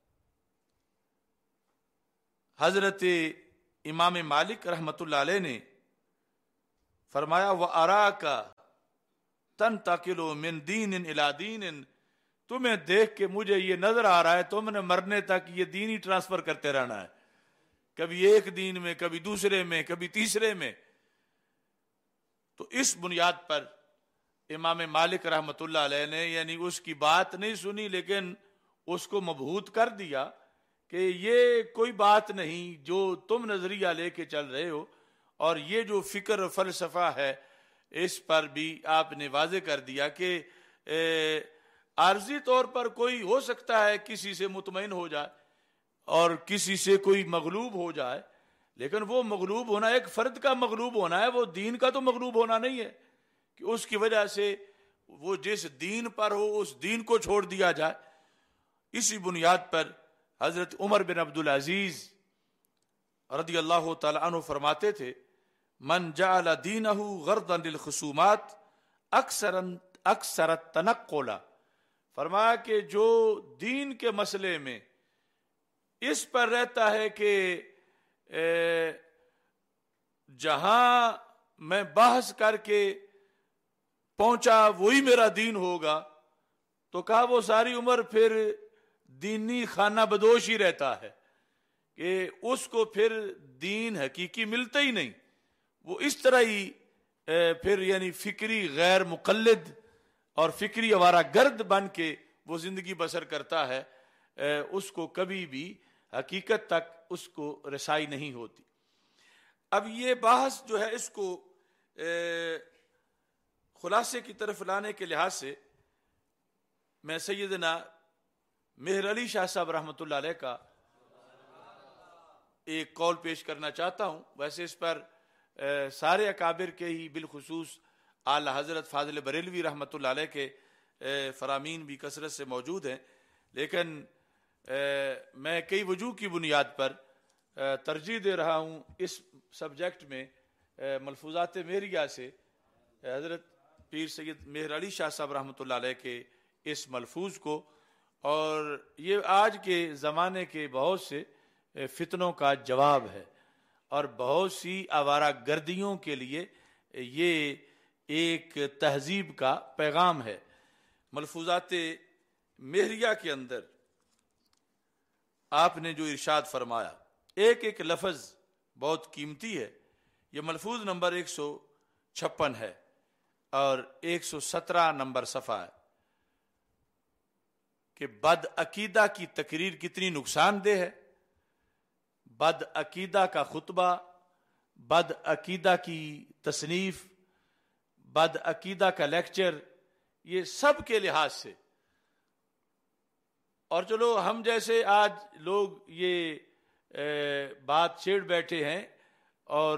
حضرت امام مالک رحمت اللہ علیہ نے فرمایا وَأَرَاكَ تَنْتَقِلُ مِنْ دِينٍ إِلَى دِينٍ, تمہیں دیکھ کے مجھے یہ نظر آ رہا ہے تم نے مرنے تک یہ دین ہی ٹرانسفر کرتے رہنا ہے, کبھی ایک دین میں, کبھی دوسرے میں, کبھی تیسرے میں. تو اس بنیاد پر امام مالک رحمت اللہ علیہ نے یعنی اس کی بات نہیں سنی لیکن اس کو مبہوت کر دیا کہ یہ کوئی بات نہیں جو تم نظریہ لے کے چل رہے ہو, اور یہ جو فکر فلسفہ ہے اس پر بھی آپ نے واضح کر دیا کہ عارضی طور پر کوئی ہو سکتا ہے کسی سے مطمئن ہو جائے اور کسی سے کوئی مغلوب ہو جائے, لیکن وہ مغلوب ہونا ایک فرد کا مغلوب ہونا ہے, وہ دین کا تو مغلوب ہونا نہیں ہے کہ اس کی وجہ سے وہ جس دین پر ہو اس دین کو چھوڑ دیا جائے. اسی بنیاد پر حضرت عمر بن عبدالعزیز رضی اللہ تعالی عنہ فرماتے تھے من جعل دینہ غرضا للخصومات اکثر التنقل، فرمایا کہ جو دین کے مسئلے میں اس پر رہتا ہے کہ جہاں میں بحث کر کے پہنچا وہی میرا دین ہوگا، تو کہا وہ ساری عمر پھر دینی خانہ بدوش ہی رہتا ہے کہ اس کو پھر دین حقیقی ملتا ہی نہیں، وہ اس طرح ہی پھر یعنی فکری غیر مقلد اور فکری آوارہ گرد بن کے وہ زندگی بسر کرتا ہے، اس کو کبھی بھی حقیقت تک اس کو رسائی نہیں ہوتی۔ اب یہ بحث جو ہے اس کو خلاصے کی طرف لانے کے لحاظ سے میں سیدنا مہر علی شاہ صاحب رحمۃ اللہ علیہ کا ایک قول پیش کرنا چاہتا ہوں۔ ویسے اس پر سارے اکابر کے ہی بالخصوص اعلی حضرت فاضل بریلوی رحمۃ اللہ علیہ کے فرامین بھی کثرت سے موجود ہیں، لیکن میں کئی وجوہ کی بنیاد پر ترجیح دے رہا ہوں اس سبجیکٹ میں ملفوظات مہریہ سے حضرت پیر سید مہر علی شاہ صاحب رحمۃ اللہ علیہ کے اس ملفوظ کو، اور یہ آج کے زمانے کے بہت سے فتنوں کا جواب ہے اور بہت سی آوارہ گردیوں کے لیے یہ ایک تہذیب کا پیغام ہے۔ ملفوظات مہریہ کے اندر آپ نے جو ارشاد فرمایا، ایک ایک لفظ بہت قیمتی ہے۔ یہ ملفوظ نمبر 156 ہے اور 117 نمبر صفحہ ہے کہ بد عقیدہ کی تقریر کتنی نقصان دہ ہے، بد عقیدہ کا خطبہ، بد عقیدہ کی تصنیف، بد عقیدہ کا لیکچر، یہ سب کے لحاظ سے۔ اور چلو ہم جیسے آج لوگ یہ بات چھیڑ بیٹھے ہیں اور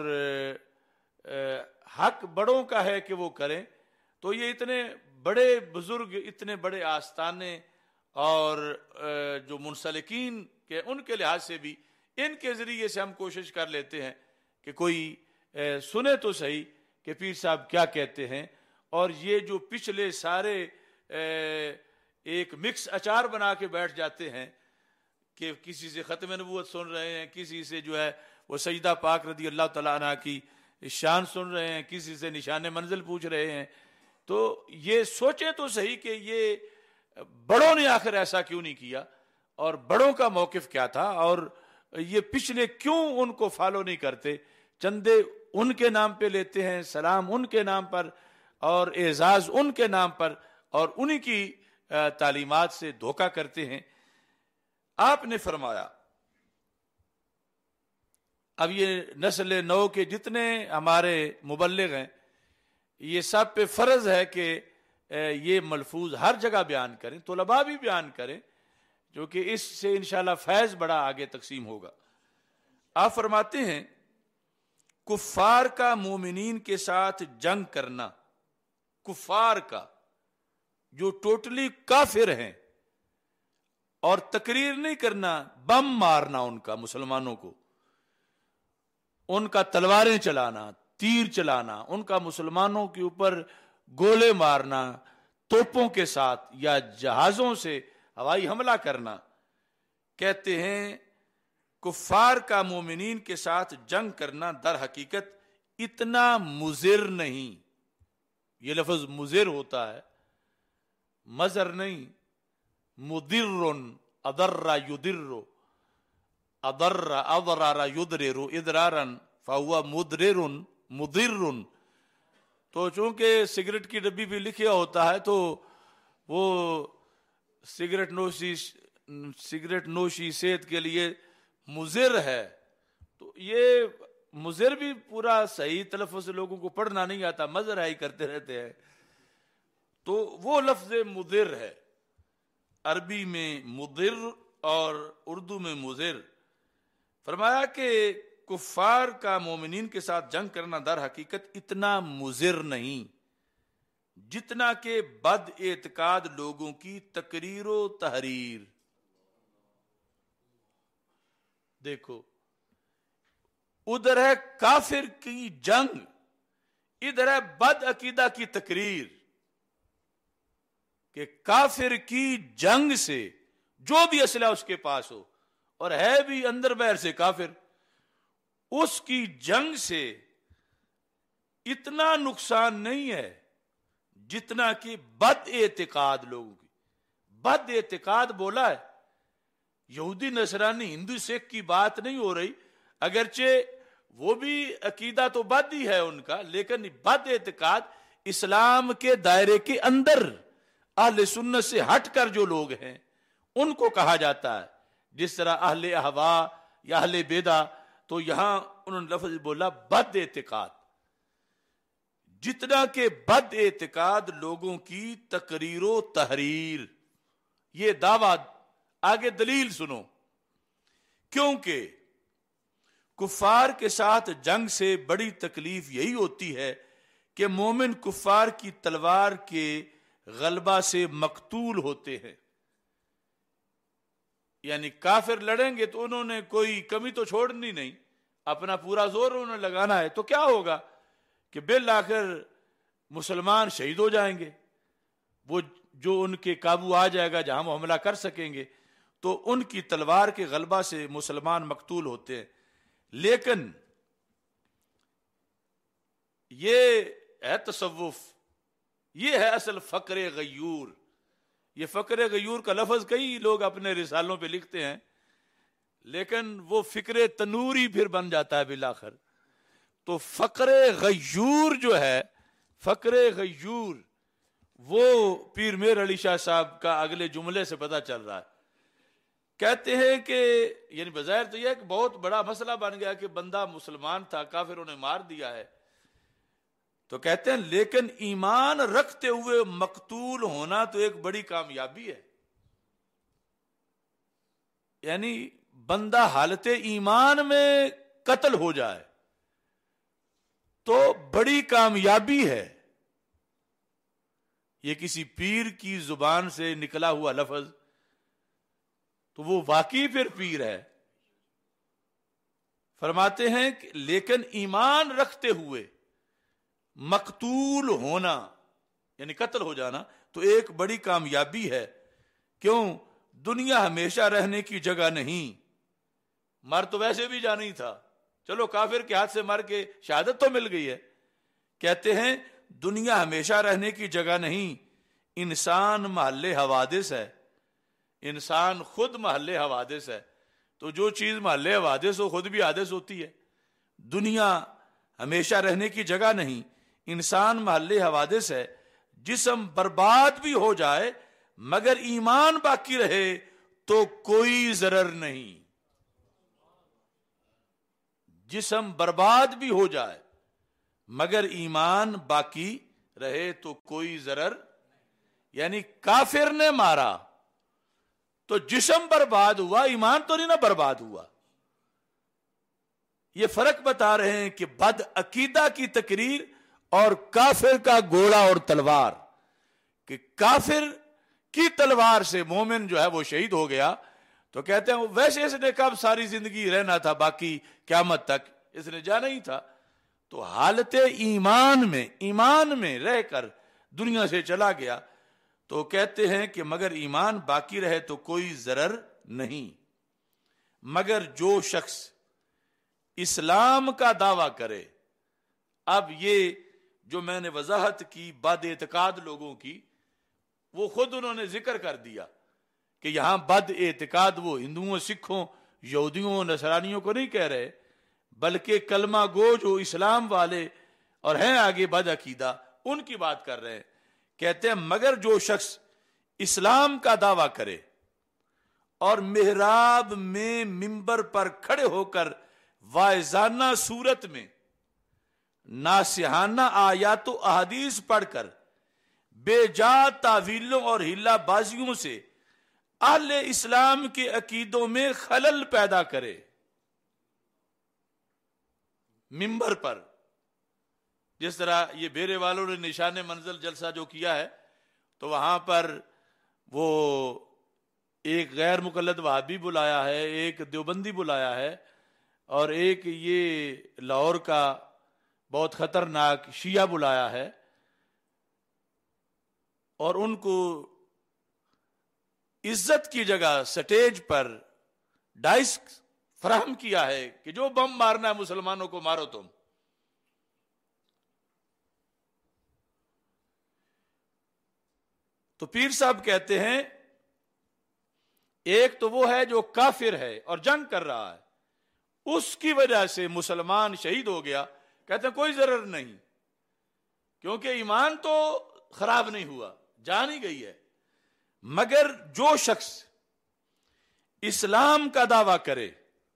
حق بڑوں کا ہے کہ وہ کریں، تو یہ اتنے بڑے بزرگ، اتنے بڑے آستانے اور جو منسلکین کے ان کے لحاظ سے بھی ان کے ذریعے سے ہم کوشش کر لیتے ہیں کہ کوئی سنے تو صحیح کہ پیر صاحب کیا کہتے ہیں، اور یہ جو پچھلے سارے ایک مکس اچار بنا کے بیٹھ جاتے ہیں کہ کسی سے ختم نبوت سن رہے ہیں، کسی سے جو ہے وہ سیدہ پاک رضی اللہ تعالیٰ عنہ کی شان سن رہے ہیں، کسی سے نشان منزل پوچھ رہے ہیں، تو یہ سوچیں تو صحیح کہ یہ بڑوں نے آخر ایسا کیوں نہیں کیا، اور بڑوں کا موقف کیا تھا، اور یہ پچھلے کیوں ان کو فالو نہیں کرتے، چندے ان کے نام پہ لیتے ہیں، سلام ان کے نام پر اور اعزاز ان کے نام پر، اور انہی کی تعلیمات سے دھوکہ کرتے ہیں۔ آپ نے فرمایا اب یہ نسل نو کے جتنے ہمارے مبلغ ہیں، یہ سب پہ فرض ہے کہ یہ ملفوظ ہر جگہ بیان کریں، طلباء بھی بیان کریں، جو کہ اس سے انشاءاللہ فیض بڑا آگے تقسیم ہوگا۔ آپ فرماتے ہیں کفار کا مومنین کے ساتھ جنگ کرنا، کفار کا جو ٹوٹلی کافر ہیں، اور تقریر نہیں کرنا، بم مارنا ان کا، مسلمانوں کو ان کا تلواریں چلانا، تیر چلانا، ان کا مسلمانوں کے اوپر گولے مارنا، توپوں کے ساتھ یا جہازوں سے ہوائی حملہ کرنا۔ کہتے ہیں کفار کا مومنین کے ساتھ جنگ کرنا در حقیقت اتنا مضر نہیں، یہ لفظ مضر ہوتا ہے، مضر نہیں، مضر، اضر یضر، اضرر یضرر اضرارا فهو مضرر مضر۔ تو چونکہ سگریٹ کی ڈبی بھی لکھا ہوتا ہے تو وہ سگریٹ نوشی صحت کے لیے مضر ہے، تو یہ مضر بھی پورا صحیح تلفظ سے لوگوں کو پڑھنا نہیں آتا، مضر ہی کرتے رہتے ہیں، تو وہ لفظ مضر ہے، عربی میں مضر اور اردو میں مضر۔ فرمایا کہ کفار کا مومنین کے ساتھ جنگ کرنا در حقیقت اتنا مضر نہیں جتنا کہ بد اعتقاد لوگوں کی تقریر و تحریر۔ دیکھو ادھر ہے کافر کی جنگ، ادھر ہے بد عقیدہ کی تقریر کہ کافر کی جنگ سے جو بھی اسلحہ اس کے پاس ہو اور ہے بھی اندر باہر سے کافر، اس کی جنگ سے اتنا نقصان نہیں ہے جتنا کہ بد اعتقاد لوگوں کی. بد اعتقاد بولا ہے، یہودی نصرانی ہندو سکھ کی بات نہیں ہو رہی، اگرچہ وہ بھی عقیدہ تو بد ہی ہے ان کا، لیکن بد اعتقاد اسلام کے دائرے کے اندر اہل سنت سے ہٹ کر جو لوگ ہیں ان کو کہا جاتا ہے. جس طرح اہل احوا یا اہل بیدع، تو یہاں انہوں نے لفظ بولا بد اعتقاد. جتنا کہ بد اعتقاد لوگوں کی تقریر و تحریر، یہ دعویٰ. آگے دلیل سنو. کیونکہ کفار کے ساتھ جنگ سے بڑی تکلیف یہی ہوتی ہے کہ مومن کفار کی تلوار کے غلبہ سے مقتول ہوتے ہیں. یعنی کافر لڑیں گے تو انہوں نے کوئی کمی تو چھوڑنی نہیں، اپنا پورا زور انہوں نے لگانا ہے. تو کیا ہوگا کہ بالآخر مسلمان شہید ہو جائیں گے. وہ جو ان کے قابو آ جائے گا جہاں وہ حملہ کر سکیں گے، تو ان کی تلوار کے غلبہ سے مسلمان مقتول ہوتے ہیں. لیکن یہ ہے تصوف، یہ ہے اصل فقر غیور. یہ فقر غیور کا لفظ کئی لوگ اپنے رسالوں پہ لکھتے ہیں، لیکن وہ فکر تنوری پھر بن جاتا ہے بالآخر. تو فقر غیور جو ہے، فقر غیور، وہ پیر میر علی شاہ صاحب کا اگلے جملے سے پتہ چل رہا ہے. کہتے ہیں کہ یعنی بظاہر تو یہ کہ بہت بڑا مسئلہ بن گیا کہ بندہ مسلمان تھا، کافروں نے مار دیا ہے. تو کہتے ہیں لیکن ایمان رکھتے ہوئے مقتول ہونا تو ایک بڑی کامیابی ہے. یعنی بندہ حالت ایمان میں قتل ہو جائے تو بڑی کامیابی ہے. یہ کسی پیر کی زبان سے نکلا ہوا لفظ تو وہ واقعی پھر پیر ہے. فرماتے ہیں کہ لیکن ایمان رکھتے ہوئے مقتول ہونا یعنی قتل ہو جانا تو ایک بڑی کامیابی ہے. کیوں؟ دنیا ہمیشہ رہنے کی جگہ نہیں. مر تو ویسے بھی جانا ہی تھا، چلو کافر کے ہاتھ سے مر کے شہادت تو مل گئی ہے. کہتے ہیں دنیا ہمیشہ رہنے کی جگہ نہیں، انسان محل حوادث ہے. انسان خود محل حوادث ہے. تو جو چیز محل حوادث ہو خود بھی حادث ہوتی ہے. دنیا ہمیشہ رہنے کی جگہ نہیں، انسان محل حوادث ہے. جسم برباد بھی ہو جائے مگر ایمان باقی رہے تو کوئی ضرر نہیں. جسم برباد بھی ہو جائے مگر ایمان باقی رہے تو کوئی ضرر. یعنی کافر نے مارا تو جسم برباد ہوا، ایمان تو نہیں نہ برباد ہوا. یہ فرق بتا رہے ہیں کہ بد عقیدہ کی تقریر اور کافر کا گولا اور تلوار. کہ کافر کی تلوار سے مومن جو ہے وہ شہید ہو گیا تو کہتے ہیں ویسے اس نے کب ساری زندگی رہنا تھا، باقی قیامت تک اس نے جانا ہی تھا. تو حالت ایمان میں رہ کر دنیا سے چلا گیا تو کہتے ہیں کہ مگر ایمان باقی رہے تو کوئی ضرر نہیں. مگر جو شخص اسلام کا دعویٰ کرے، اب یہ جو میں نے وضاحت کی بد اعتقاد لوگوں کی، وہ خود انہوں نے ذکر کر دیا کہ یہاں بد اعتقاد وہ ہندوؤں، سکھوں، یہودیوں، نصرانیوں کو نہیں کہہ رہے، بلکہ کلمہ گو جو اسلام والے اور ہیں آگے بد عقیدہ ان کی بات کر رہے ہیں. کہتے ہیں مگر جو شخص اسلام کا دعویٰ کرے اور محراب میں منبر پر کھڑے ہو کر واعظانہ صورت میں ناصحانہ آیات و احادیث پڑھ کر بے جا تعویلوں اور ہلا بازیوں سے اہل اسلام کے عقیدوں میں خلل پیدا کرے. منبر پر جس طرح یہ بیرے والوں نے نشان منزل جلسہ جو کیا ہے تو وہاں پر وہ ایک غیر مقلد وہابی بلایا ہے، ایک دیوبندی بلایا ہے اور ایک یہ لاہور کا بہت خطرناک شیعہ بلایا ہے اور ان کو عزت کی جگہ سٹیج پر ڈائس فراہم کیا ہے کہ جو بم مارنا ہے مسلمانوں کو مارو تم. تو پیر صاحب کہتے ہیں ایک تو وہ ہے جو کافر ہے اور جنگ کر رہا ہے, اس کی وجہ سے مسلمان شہید ہو گیا, کہتے ہیں کوئی ضرر نہیں, کیونکہ ایمان تو خراب نہیں ہوا, جان ہی گئی ہے. مگر جو شخص اسلام کا دعویٰ کرے,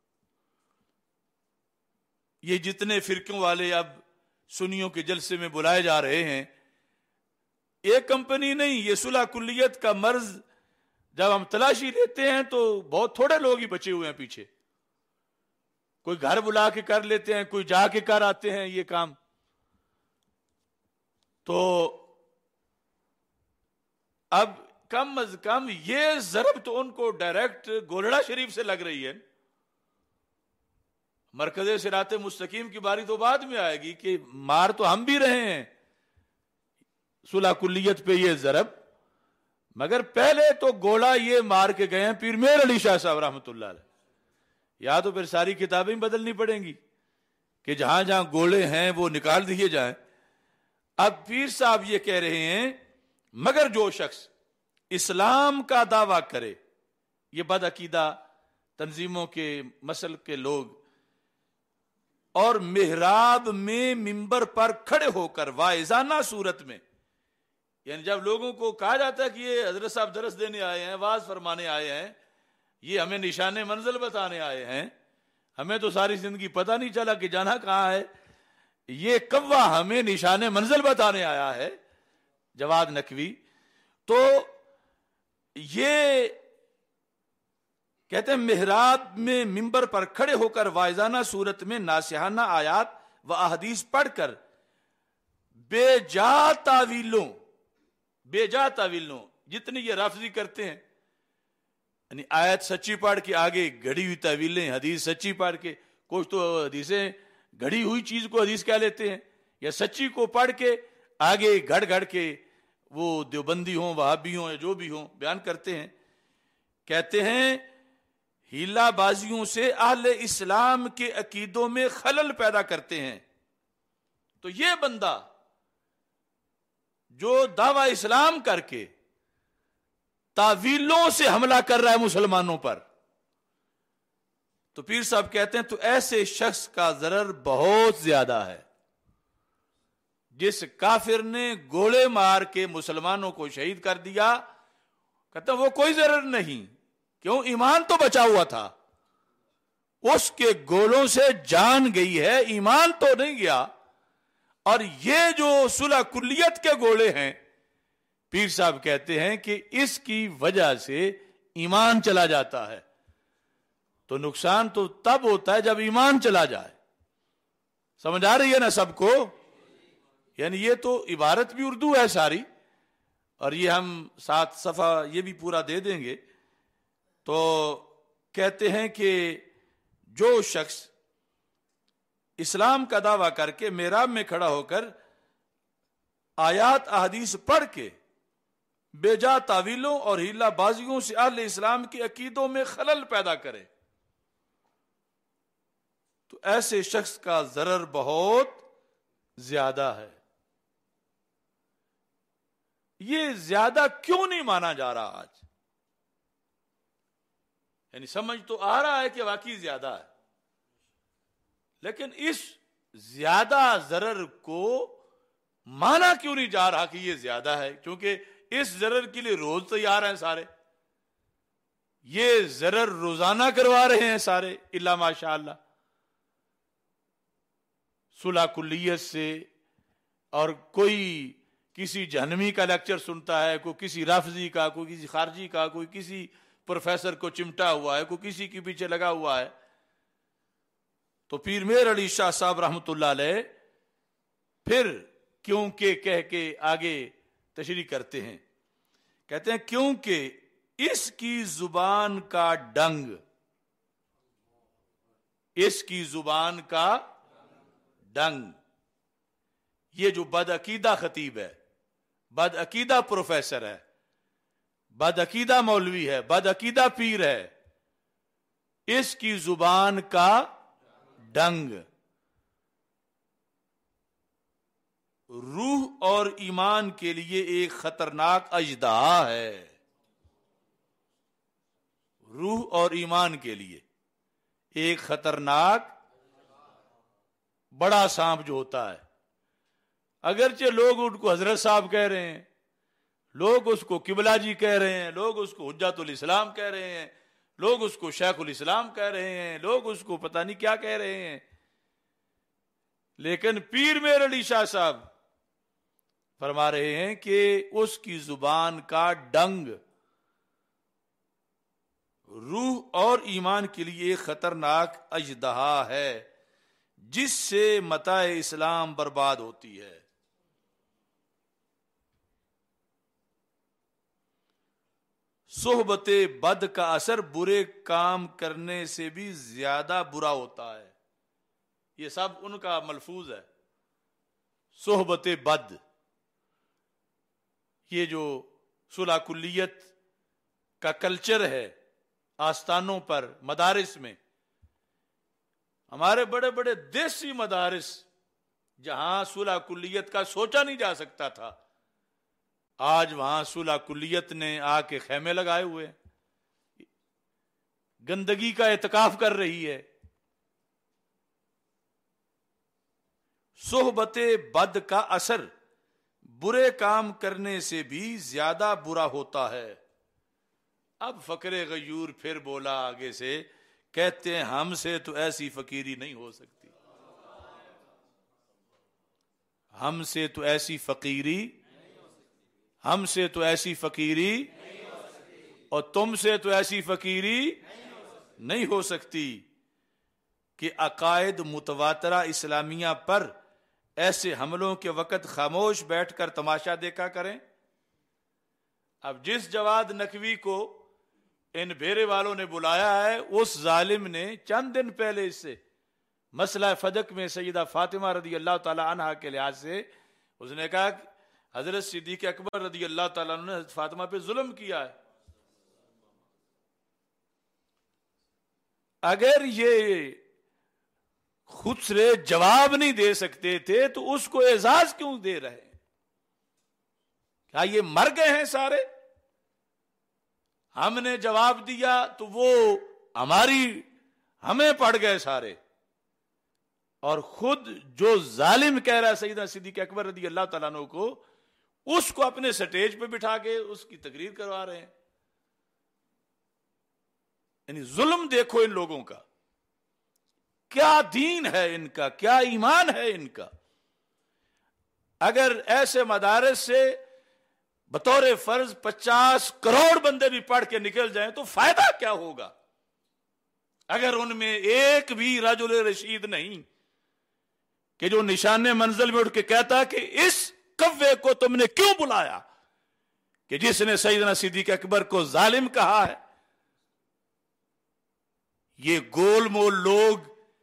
یہ جتنے فرقوں والے اب سنیوں کے جلسے میں بلائے جا رہے ہیں, ایک کمپنی نہیں, یہ صلح کلیت کا مرض جب ہم تلاشی لیتے ہیں تو بہت تھوڑے لوگ ہی بچے ہوئے ہیں پیچھے. کوئی گھر بلا کے کر لیتے ہیں, کوئی جا کے کر آتے ہیں یہ کام. تو اب کم از کم یہ ضرب تو ان کو ڈائریکٹ گولڑا شریف سے لگ رہی ہے. مرکز صراط مستقیم کی باری تو بعد میں آئے گی کہ مار تو ہم بھی رہے ہیں صلح کلیت پہ یہ ضرب, مگر پہلے تو گولا یہ مار کے گئے ہیں پیر میر علی شاہ صاحب رحمۃ اللہ علیہ. یا تو پھر ساری کتابیں بدلنی پڑیں گی کہ جہاں جہاں گولے ہیں وہ نکال دیے جائیں. اب پیر صاحب یہ کہہ رہے ہیں مگر جو شخص اسلام کا دعویٰ کرے, یہ بد عقیدہ تنظیموں کے مسلک کے لوگ, اور محراب میں منبر پر کھڑے ہو کر واعظانہ صورت میں, یعنی جب لوگوں کو کہا جاتا ہے کہ یہ حضرت صاحب درس دینے آئے ہیں, واعظ فرمانے آئے ہیں, یہ ہمیں نشان منزل بتانے آئے ہیں, ہمیں تو ساری زندگی پتہ نہیں چلا کہ جانا کہاں ہے, یہ کوا ہمیں نشان منزل بتانے آیا ہے, جواد نقوی. تو یہ کہتے ہیں محراب میں منبر پر کھڑے ہو کر واعظانہ صورت میں ناصحانہ آیات و احادیث پڑھ کر بے جا تعویلوں جتنی یہ رافضی کرتے ہیں, یعنی آیت سچی پڑھ کے آگے گھڑی ہوئی تعویلیں, حدیث سچی پڑھ کے, کچھ تو حدیثیں گھڑی ہوئی چیز کو حدیث کہہ لیتے ہیں, یا سچی کو پڑھ کے آگے گھڑ کے وہ دیوبندی ہوں, وہابی ہوں, یا جو بھی ہوں بیان کرتے ہیں. کہتے ہیں ہیلا بازیوں سے اہل اسلام کے عقیدوں میں خلل پیدا کرتے ہیں. تو یہ بندہ جو دعوی اسلام کر کے تعویلوں سے حملہ کر رہا ہے مسلمانوں پر, تو پیر صاحب کہتے ہیں تو ایسے شخص کا ضرر بہت زیادہ ہے. جس کافر نے گولے مار کے مسلمانوں کو شہید کر دیا, کہتے ہیں وہ کوئی ضرر نہیں, کیوں, ایمان تو بچا ہوا تھا, اس کے گولوں سے جان گئی ہے, ایمان تو نہیں گیا. اور یہ جو صلح کلیت کے گولے ہیں, پیر صاحب کہتے ہیں کہ اس کی وجہ سے ایمان چلا جاتا ہے. تو نقصان تو تب ہوتا ہے جب ایمان چلا جائے. سمجھ آ رہی ہے نا سب کو؟ یعنی یہ تو عبارت بھی اردو ہے ساری, اور یہ ہم 7 صفحہ یہ بھی پورا دے دیں گے. تو کہتے ہیں کہ جو شخص اسلام کا دعویٰ کر کے محراب میں کھڑا ہو کر آیات احادیث پڑھ کے بے جا تعویلوں اور ہیلا بازیوں سے اہل اسلام کے عقیدوں میں خلل پیدا کرے, تو ایسے شخص کا ضرر بہت زیادہ ہے. یہ زیادہ کیوں نہیں مانا جا رہا آج؟ یعنی سمجھ تو آ رہا ہے کہ واقعی زیادہ ہے, لیکن اس زیادہ ضرر کو مانا کیوں نہیں جا رہا کہ یہ زیادہ ہے؟ کیونکہ اس ضرر کے لیے روز تیار ہیں سارے, یہ ضرر روزانہ کروا رہے ہیں سارے الا ماشاء اللہ. صلح کلیت سے, اور کوئی کسی جہنمی کا لیکچر سنتا ہے, کوئی کسی رافضی کا, کوئی کسی خارجی کا, کوئی کسی پروفیسر کو چمٹا ہوا ہے, کوئی کسی کے پیچھے لگا ہوا ہے. تو پیر میر علی شاہ صاحب رحمۃ اللہ علیہ پھر کیونکہ کہہ کے آگے تشریح کرتے ہیں, کہتے ہیں کیونکہ اس کی زبان کا ڈنگ, اس کی زبان کا ڈنگ. یہ جو بدعقیدہ خطیب ہے، بدعقیدہ پروفیسر ہے، بدعقیدہ مولوی ہے، بدعقیدہ پیر ہے، اس کی زبان کا ڈنگ روح اور ایمان کے لیے ایک خطرناک اژدہا ہے. روح اور ایمان کے لیے ایک خطرناک بڑا سانپ جو ہوتا ہے. اگرچہ لوگ ان کو حضرت صاحب کہہ رہے ہیں، لوگ اس کو قبلہ جی کہہ رہے ہیں، لوگ اس کو حجت الاسلام کہہ رہے ہیں، لوگ اس کو شیخ الاسلام کہہ رہے ہیں، لوگ اس کو پتہ نہیں کیا کہہ رہے ہیں، لیکن پیر میر علی شاہ صاحب فرما رہے ہیں کہ اس کی زبان کا ڈنگ روح اور ایمان کے لیے ایک خطرناک اژدہا ہے جس سے متاع اسلام برباد ہوتی ہے. صحبت بد کا اثر برے کام کرنے سے بھی زیادہ برا ہوتا ہے. یہ سب ان کا ملفوظ ہے. صحبت بد، یہ جو صلح کلیت کا کلچر ہے آستانوں پر، مدارس میں، ہمارے بڑے بڑے دیسی مدارس جہاں صلح کلیت کا سوچا نہیں جا سکتا تھا، آج وہاں صلح کلیت نے آ کے خیمے لگائے ہوئے، گندگی کا اعتکاف کر رہی ہے. صحبت بد کا اثر برے کام کرنے سے بھی زیادہ برا ہوتا ہے. اب فقر غیور پھر بولا آگے سے، کہتے ہیں ہم سے تو ایسی فقیری نہیں ہو سکتی، ہم سے تو ایسی فقیری، ہم سے تو ایسی فقیری اور تم سے تو ایسی فقیری نہیں ہو سکتی کہ عقائد متواترہ اسلامیہ پر ایسے حملوں کے وقت خاموش بیٹھ کر تماشا دیکھا کریں. اب جس جواد نقوی کو ان بھیرے والوں نے بلایا ہے، اس ظالم نے چند دن پہلے اس سے مسئلہ فدق میں سیدہ فاطمہ رضی اللہ تعالی عنہا کے لحاظ سے اس نے کہا کہ حضرت صدیق اکبر رضی اللہ تعالیٰ عنہ نے حضرت فاطمہ پہ ظلم کیا ہے. اگر یہ خود سے جواب نہیں دے سکتے تھے تو اس کو اعزاز کیوں دے رہے ہیں؟ کیا یہ مر گئے ہیں سارے؟ ہم نے جواب دیا تو وہ ہمیں پڑ گئے سارے، اور خود جو ظالم کہہ رہا ہے سیدنا صدیق اکبر رضی اللہ تعالیٰ عنہ کو، اس کو اپنے سٹیج پہ بٹھا کے اس کی تقریر کروا رہے ہیں. یعنی ظلم دیکھو ان لوگوں کا، کیا دین ہے ان کا، کیا ایمان ہے ان کا. اگر ایسے مدارس سے بطور فرض 50 کروڑ بندے بھی پڑھ کے نکل جائیں تو فائدہ کیا ہوگا اگر ان میں ایک بھی رجل رشید نہیں کہ جو نشان منزل میں اٹھ کے کہتا کہ اس کوے کو تم نے کیوں بلایا کہ جس نے سیدنا صدیق اکبر کو ظالم کہا ہے. یہ گول مول لوگ،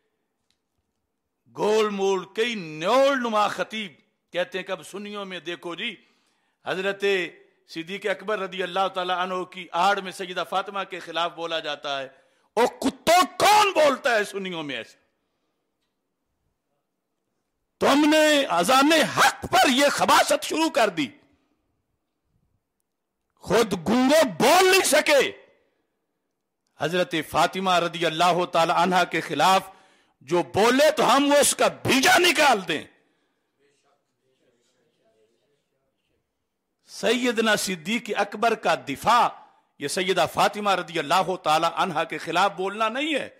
گول مول کئی نیول نما خطیب کہتے ہیں کہ اب سنیوں میں دیکھو جی حضرت صدیق اکبر رضی اللہ تعالی عنہ کی آڑ میں سیدہ فاطمہ کے خلاف بولا جاتا ہے. اور کتوں کون بولتا ہے سنیوں میں ایسے؟ تم نے اذان حق پر یہ خباثت شروع کر دی، خود گونگو بول نہیں سکے، حضرت فاطمہ رضی اللہ تعالی عنہ کے خلاف جو بولے تو ہم وہ اس کا بیجا نکال دیں. سیدنا صدیق اکبر کا دفاع یہ سیدہ فاطمہ رضی اللہ تعالی عنہ کے خلاف بولنا نہیں ہے.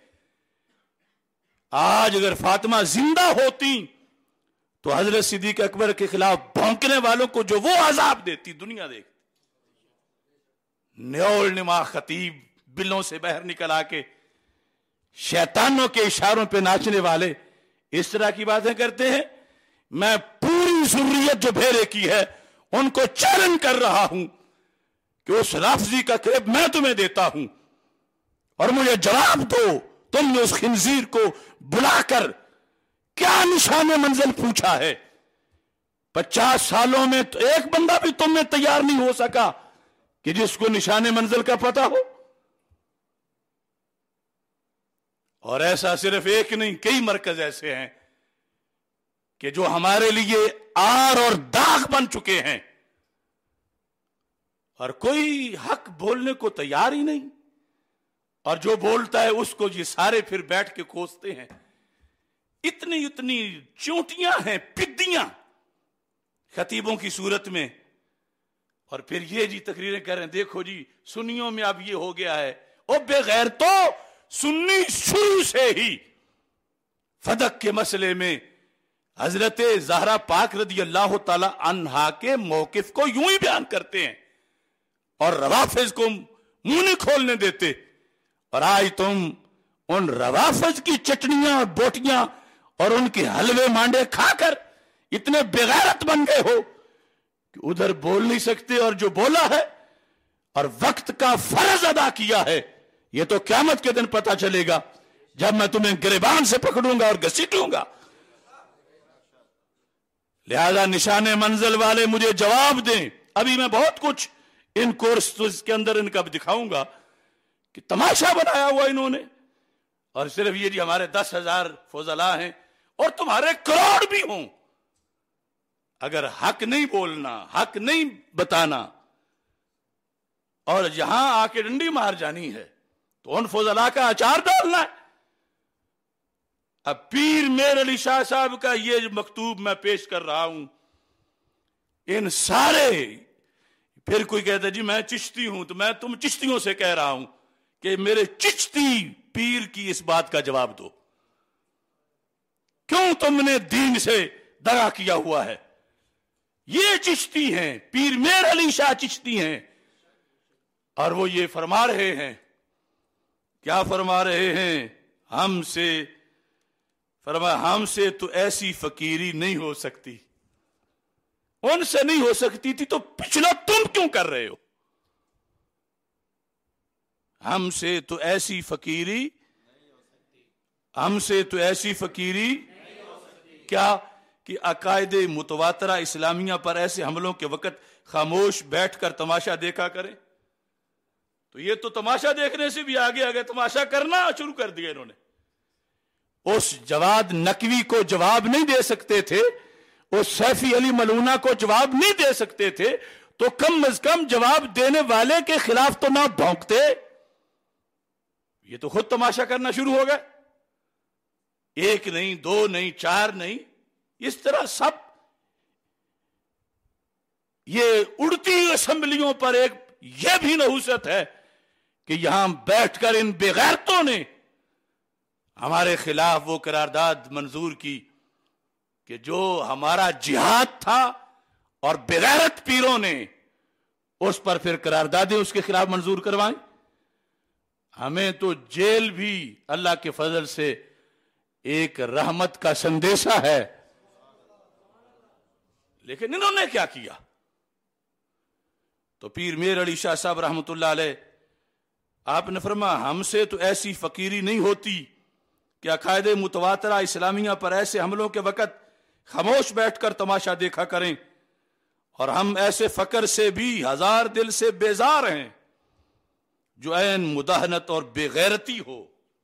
آج اگر فاطمہ زندہ ہوتی تو حضرت صدیق اکبر کے خلاف بھونکنے والوں کو جو وہ عذاب دیتی دنیا دیکھتی. نیول نما خطیب بلوں سے باہر نکل آ کے شیطانوں کے اشاروں پہ ناچنے والے اس طرح کی باتیں کرتے ہیں. میں پوری ذریت جو بھیرے کی ہے ان کو چیلنج کر رہا ہوں کہ اس لفظی کا کریب میں تمہیں دیتا ہوں اور مجھے جواب دو تم نے اس خنزیر کو بلا کر کیا نشان منزل پوچھا ہے؟ 50 سالوں میں تو ایک بندہ بھی تم میں تیار نہیں ہو سکا کہ جس کو نشان منزل کا پتہ ہو. اور ایسا صرف ایک نہیں، کئی مرکز ایسے ہیں کہ جو ہمارے لیے آر اور داغ بن چکے ہیں، اور کوئی حق بولنے کو تیار ہی نہیں، اور جو بولتا ہے اس کو یہ سارے پھر بیٹھ کے کوستے ہیں. اتنی اتنی چونٹیاں ہیں، پدیاں خطیبوں کی صورت میں، اور پھر یہ جی تقریریں کر رہے ہیں دیکھو جی سنیوں میں اب یہ ہو گیا ہے. او بے غیر تو سنی شروع سے ہی فدق کے مسئلے میں حضرت زہرا پاک رضی اللہ تعالی عنہا کے موقف کو یوں ہی بیان کرتے ہیں اور روافض کو منہ نہیں کھولنے دیتے. اور آج تم ان روافض کی چٹنیاں اور بوٹیاں اور ان کے حلوے مانڈے کھا کر اتنے بغیرت بن گئے ہو کہ ادھر بول نہیں سکتے، اور جو بولا ہے اور وقت کا فرض ادا کیا ہے یہ تو قیامت کے دن پتا چلے گا جب میں تمہیں گریبان سے پکڑوں گا اور گھسیٹ لوں گا. لہذا نشان منزل والے مجھے جواب دیں. ابھی میں بہت کچھ ان کورس کے اندر ان کا دکھاؤں گا کہ تماشا بنایا ہوا انہوں نے، اور صرف یہ جی ہمارے 10,000 فضلاء ہیں اور تمہارے کروڑ بھی ہوں، اگر حق نہیں بولنا، حق نہیں بتانا اور یہاں آ کے ڈنڈی مار جانی ہے تو ان فضلاء کا اچار ڈالنا ہے. اب پیر میر علی شاہ صاحب کا یہ مکتوب میں پیش کر رہا ہوں، ان سارے پھر کوئی کہتا ہے جی میں چشتی ہوں تو میں تم چشتیوں سے کہہ رہا ہوں کہ میرے چشتی پیر کی اس بات کا جواب دو، کیوں تم نے دین سے دغا کیا ہوا ہے؟ یہ چشتی ہیں، پیر میر علی شاہ چشتی ہیں، اور وہ یہ فرما رہے ہیں. کیا فرما رہے ہیں؟ ہم سے تو ایسی فقیری نہیں ہو سکتی. ان سے نہیں ہو سکتی تھی تو پچھلا تم کیوں کر رہے ہو؟ ہم سے تو ایسی فقیری کیا کہ عقائد متواترہ اسلامیہ پر ایسے حملوں کے وقت خاموش بیٹھ کر تماشا دیکھا کریں. تو یہ تو تماشا دیکھنے سے بھی آگے تماشا کرنا شروع کر دیا انہوں نے. اس جواد نقوی کو جواب نہیں دے سکتے تھے، اس سیفی علی ملونہ کو جواب نہیں دے سکتے تھے، تو کم از کم جواب دینے والے کے خلاف تو نہ بھونکتے. یہ تو خود تماشا کرنا شروع ہو گئے. ایک نہیں، دو نہیں، چار نہیں، اس طرح سب یہ اڑتی اسمبلیوں پر ایک یہ بھی نحوست ہے کہ یہاں بیٹھ کر ان بغیرتوں نے ہمارے خلاف وہ قرارداد منظور کی کہ جو ہمارا جہاد تھا، اور بغیرت پیروں نے اس پر پھر قراردادیں اس کے خلاف منظور کروائیں. ہمیں تو جیل بھی اللہ کے فضل سے ایک رحمت کا سندیشہ ہے، لیکن انہوں نے کیا کیا؟ تو پیر میر علی شاہ صاحب رحمت اللہ علیہ آپ نے فرمایا ہم سے تو ایسی فقیری نہیں ہوتی کہ عقائد متواترہ اسلامیہ پر ایسے حملوں کے وقت خاموش بیٹھ کر تماشا دیکھا کریں، اور ہم ایسے فقر سے بھی ہزار دل سے بیزار ہیں جو عین مداہنت اور بے غیرتی ہو.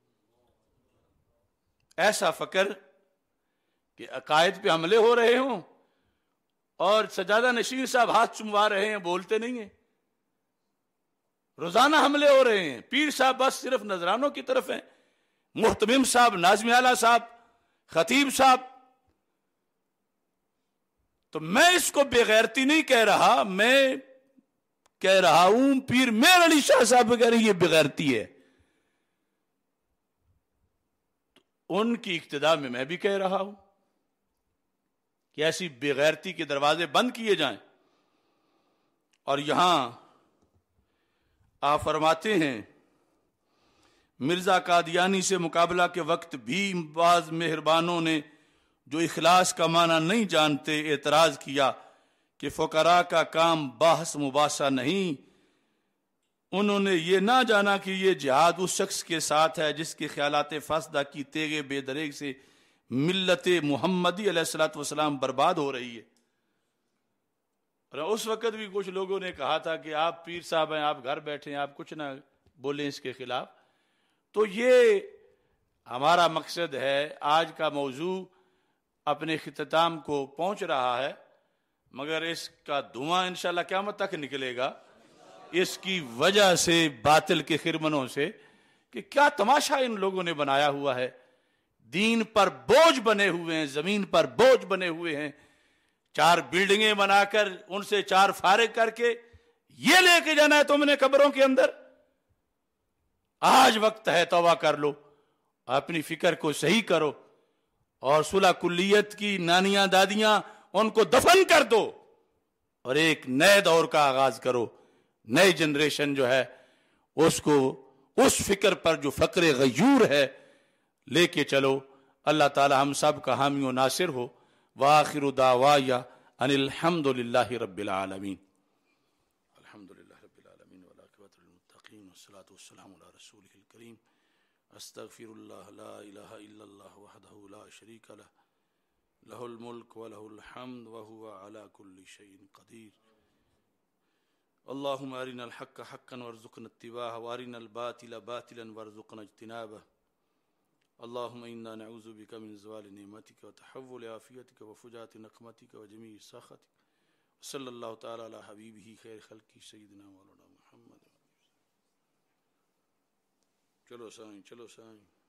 ایسا فقر کہ عقائد پہ حملے ہو رہے ہوں اور سجادہ نشین صاحب ہاتھ چموا رہے ہیں، بولتے نہیں ہیں. روزانہ حملے ہو رہے ہیں، پیر صاحب بس صرف نذرانوں کی طرف ہیں، محتمم صاحب، ناظم اعلیٰ صاحب، خطیب صاحب. تو میں اس کو بے غیرتی نہیں کہہ رہا، میں کہہ رہا ہوں پیر میر علی شاہ صاحب کہہ رہے ہیں یہ بے غیرتی ہے. ان کی اقتداء میں میں بھی کہہ رہا ہوں کہ ایسی بے غیرتی کے دروازے بند کیے جائیں. اور یہاں آپ فرماتے ہیں مرزا قادیانی سے مقابلہ کے وقت بھی بعض مہربانوں نے جو اخلاص کا معنی نہیں جانتے اعتراض کیا کہ فقراء کا کام بحث مباحثہ نہیں، انہوں نے یہ نہ جانا کہ یہ جہاد اس شخص کے ساتھ ہے جس کے خیالات فاسدہ کی تیغ بے دریغ سے ملت محمدی علیہ الصلوۃ والسلام برباد ہو رہی ہے۔ اور اس وقت بھی کچھ لوگوں نے کہا تھا کہ آپ پیر صاحب ہیں، آپ گھر بیٹھے ہیں، آپ کچھ نہ بولیں اس کے خلاف۔ تو یہ ہمارا مقصد ہے۔ آج کا موضوع اپنے اختتام کو پہنچ رہا ہے، مگر اس کا دھواں انشاءاللہ قیامت تک نکلے گا، اس کی وجہ سے باطل کے خرمنوں سے، کہ کیا تماشا ان لوگوں نے بنایا ہوا ہے۔ دین پر بوجھ بنے ہوئے ہیں، زمین پر بوجھ بنے ہوئے ہیں، 4 بلڈنگیں بنا کر ان سے 4 فارغ کر کے یہ لے کے جانا ہے تم نے قبروں کے اندر۔ آج وقت ہے، توبہ کر لو، اپنی فکر کو صحیح کرو، اور صلح کلیت کی نانیاں دادیاں ان کو دفن کر دو، اور ایک نئے دور کا آغاز کرو۔ نئی جنریشن جو ہے اس کو اس فکر پر جو فقر غیور ہے لے کے چلو۔ اللہ تعالی ہم سب کا حامی و ناصر ہو۔ وآخر دعوایا ان الحمد للہ رب العالمین۔ الحمد للہ رب العالمین والعاقبۃ للمتقین والصلاۃ والسلام علی رسولہ الکریم۔ استغفر اللہ لا الہ الا اللہ وحدہ لا شریک لہ، لہ الملک ولہ الحمد وہو علی کل شیء قدیر۔ اللہم ارنا الحق حقا وارزقنا اتباعہ، وارنا الباطل باطلا وارزقنا اجتنابہ۔ اللہم انا نعوذ بک من زوال نعمتک وتحول عافیتک وفجاءۃ نقمتک وجمیع سخطک۔ صلی اللہ تعالی علی حبیبہ خیر خلقہ سیدنا مولانا محمد۔ چلو سائیں، چلو سائیں۔